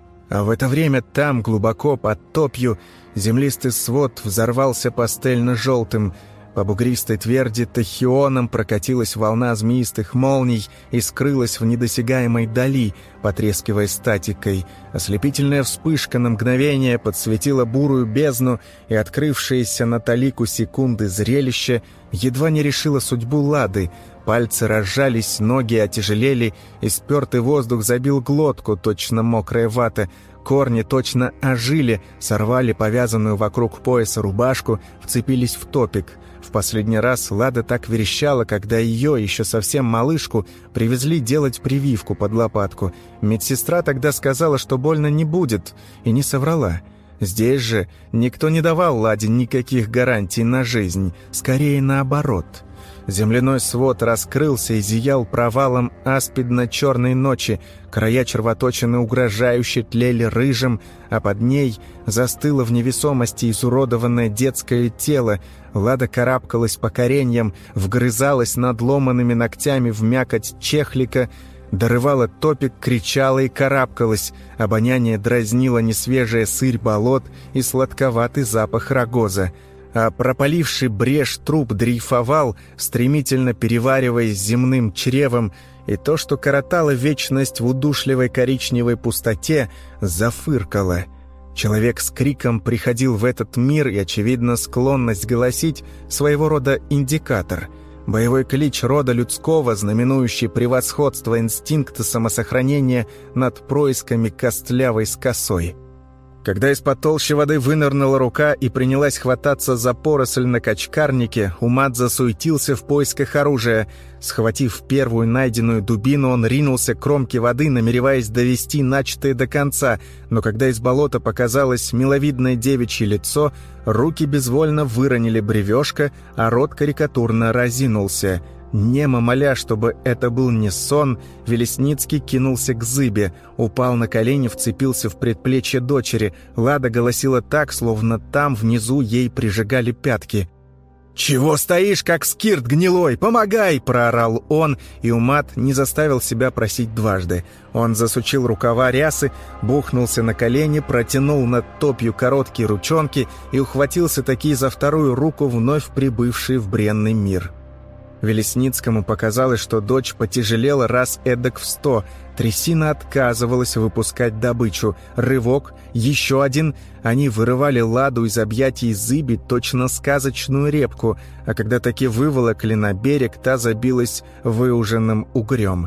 А в это время там, глубоко под топью, землистый свод взорвался пастельно-желтым. По бугристой тверди тахионом прокатилась волна змеистых молний и скрылась в недосягаемой дали, потрескивая статикой. Ослепительная вспышка на мгновение подсветила бурую бездну, и открывшееся на талику секунды зрелище едва не решило судьбу Лады. Пальцы разжались, ноги отяжелели, и спертый воздух забил глотку, точно мокрая вата. Корни точно ожили, сорвали повязанную вокруг пояса рубашку, вцепились в топик. В последний раз Лада так верещала, когда ее, еще совсем малышку, привезли делать прививку под лопатку. Медсестра тогда сказала, что больно не будет, и не соврала. Здесь же никто не давал Ладе никаких гарантий на жизнь, скорее наоборот. Земляной свод раскрылся и зиял провалом аспидно-черной ночи, края червоточины угрожающе тлели рыжим, а под ней застыло в невесомости изуродованное детское тело. Лада карабкалась по кореньям, вгрызалась надломанными ногтями в мякоть чехлика, дорывала топик, кричала и карабкалась. Обоняние дразнило несвежая сырь болот и сладковатый запах рогоза. А пропаливший брешь труп дрейфовал, стремительно перевариваясь земным чревом, и то, что коротало вечность в удушливой коричневой пустоте, зафыркало. Человек с криком приходил в этот мир, и, очевидно, склонность голосить — своего рода индикатор. Боевой клич рода людского, знаменующий превосходство инстинкта самосохранения над происками костлявой с косой. Когда из-под толщи воды вынырнула рука и принялась хвататься за поросль на качкарнике, Умат засуетился в поисках оружия. Схватив первую найденную дубину, он ринулся к кромке воды, намереваясь довести начатое до конца, но когда из болота показалось миловидное девичье лицо, руки безвольно выронили бревешко, а рот карикатурно разинулся. Немо моля, чтобы это был не сон, Велесницкий кинулся к зыбе, упал на колени, вцепился в предплечье дочери. Лада голосила так, словно там внизу ей прижигали пятки. «Чего стоишь, как скирт гнилой? Помогай!» — проорал он, и Умат не заставил себя просить дважды. Он засучил рукава рясы, бухнулся на колени, протянул над топью короткие ручонки и ухватился таки за вторую руку вновь прибывшей в бренный мир. Велесницкому показалось, что дочь потяжелела раз эдак в сто. Трясина отказывалась выпускать добычу. Рывок, еще один. Они вырывали Ладу из объятий зыби, точно сказочную репку, а когда таки выволокли на берег, та забилась выуженным угрем.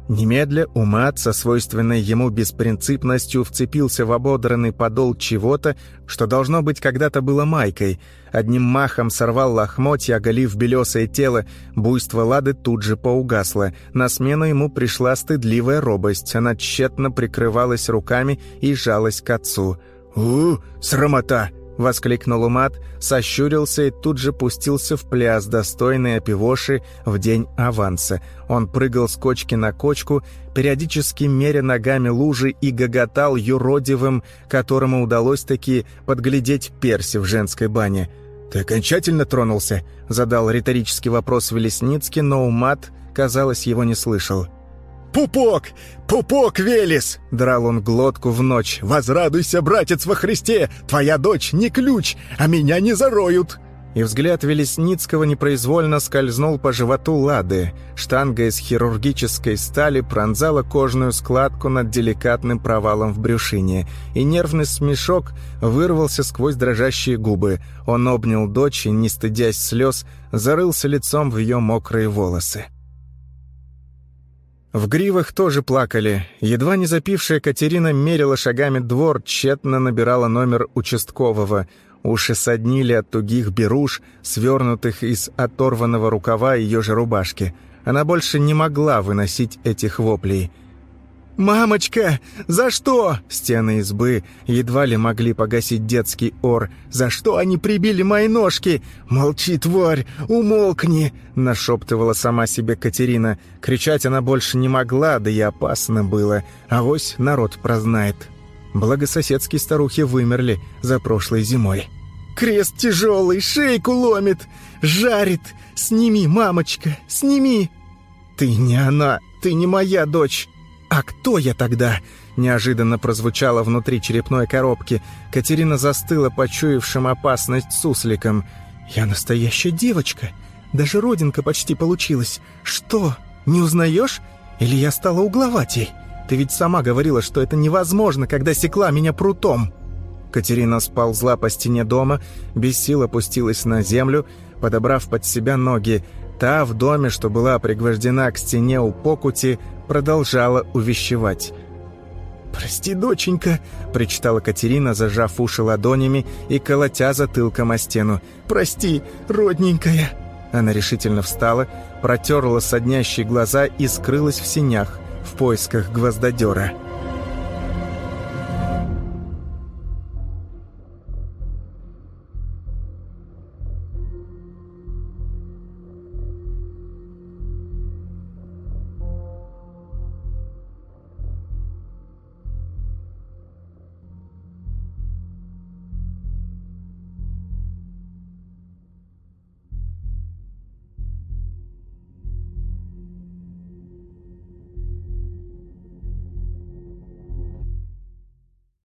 Немедля Умат со свойственной ему беспринципностью вцепился в ободранный подол чего-то, что должно быть когда-то было майкой. Одним махом сорвал лохмотья, оголив белесое тело. Буйство Лады тут же поугасло. На смену ему пришла стыдливая робость. Она тщетно прикрывалась руками и жалась к отцу. «У, срамота!» — воскликнул Умат, сощурился и тут же пустился в пляс, достойный опивоши в день аванса. Он прыгал с кочки на кочку, периодически меря ногами лужи, и гоготал юродивым, которому удалось таки подглядеть перси в женской бане. «Ты окончательно тронулся?» — задал риторический вопрос Велесницкий, но Умат, казалось, его не слышал. «Пупок! Пупок, Велес!» — драл он глотку в ночь. «Возрадуйся, братец во Христе! Твоя дочь не ключ, а меня не зароют!» И взгляд Велесницкого непроизвольно скользнул по животу Лады. Штанга из хирургической стали пронзала кожную складку над деликатным провалом в брюшине, и нервный смешок вырвался сквозь дрожащие губы. Он обнял дочь и, не стыдясь слез, зарылся лицом в ее мокрые волосы. В Гривах тоже плакали. Едва не запившая Катерина мерила шагами двор, тщетно набирала номер участкового. Уши соднили от тугих беруш, свернутых из оторванного рукава ее же рубашки. Она больше не могла выносить этих воплей. «Мамочка, за что?» Стены избы едва ли могли погасить детский ор. «За что они прибили мои ножки?» «Молчи, тварь, умолкни!» нашептывала сама себе Катерина. Кричать она больше не могла, да и опасно было. Авось народ прознает. Благо соседские старухи вымерли за прошлой зимой. «Крест тяжелый, шейку ломит, жарит! Сними, мамочка, сними!» «Ты не она, ты не моя дочь!» «А кто я тогда?» — неожиданно прозвучало внутри черепной коробки. Катерина застыла, почуявшим опасность сусликом. «Я настоящая девочка. Даже родинка почти получилась. Что, не узнаешь? Или я стала угловатей? Ты ведь сама говорила, что это невозможно, когда секла меня прутом». Катерина сползла по стене дома, без сил опустилась на землю, подобрав под себя ноги. Та в доме, что была пригвождена к стене у покути, продолжала увещевать. «Прости, доченька», — причитала Катерина, зажав уши ладонями и колотя затылком о стену. «Прости, родненькая». Она решительно встала, протерла соднящие глаза и скрылась в сенях в поисках гвоздодера.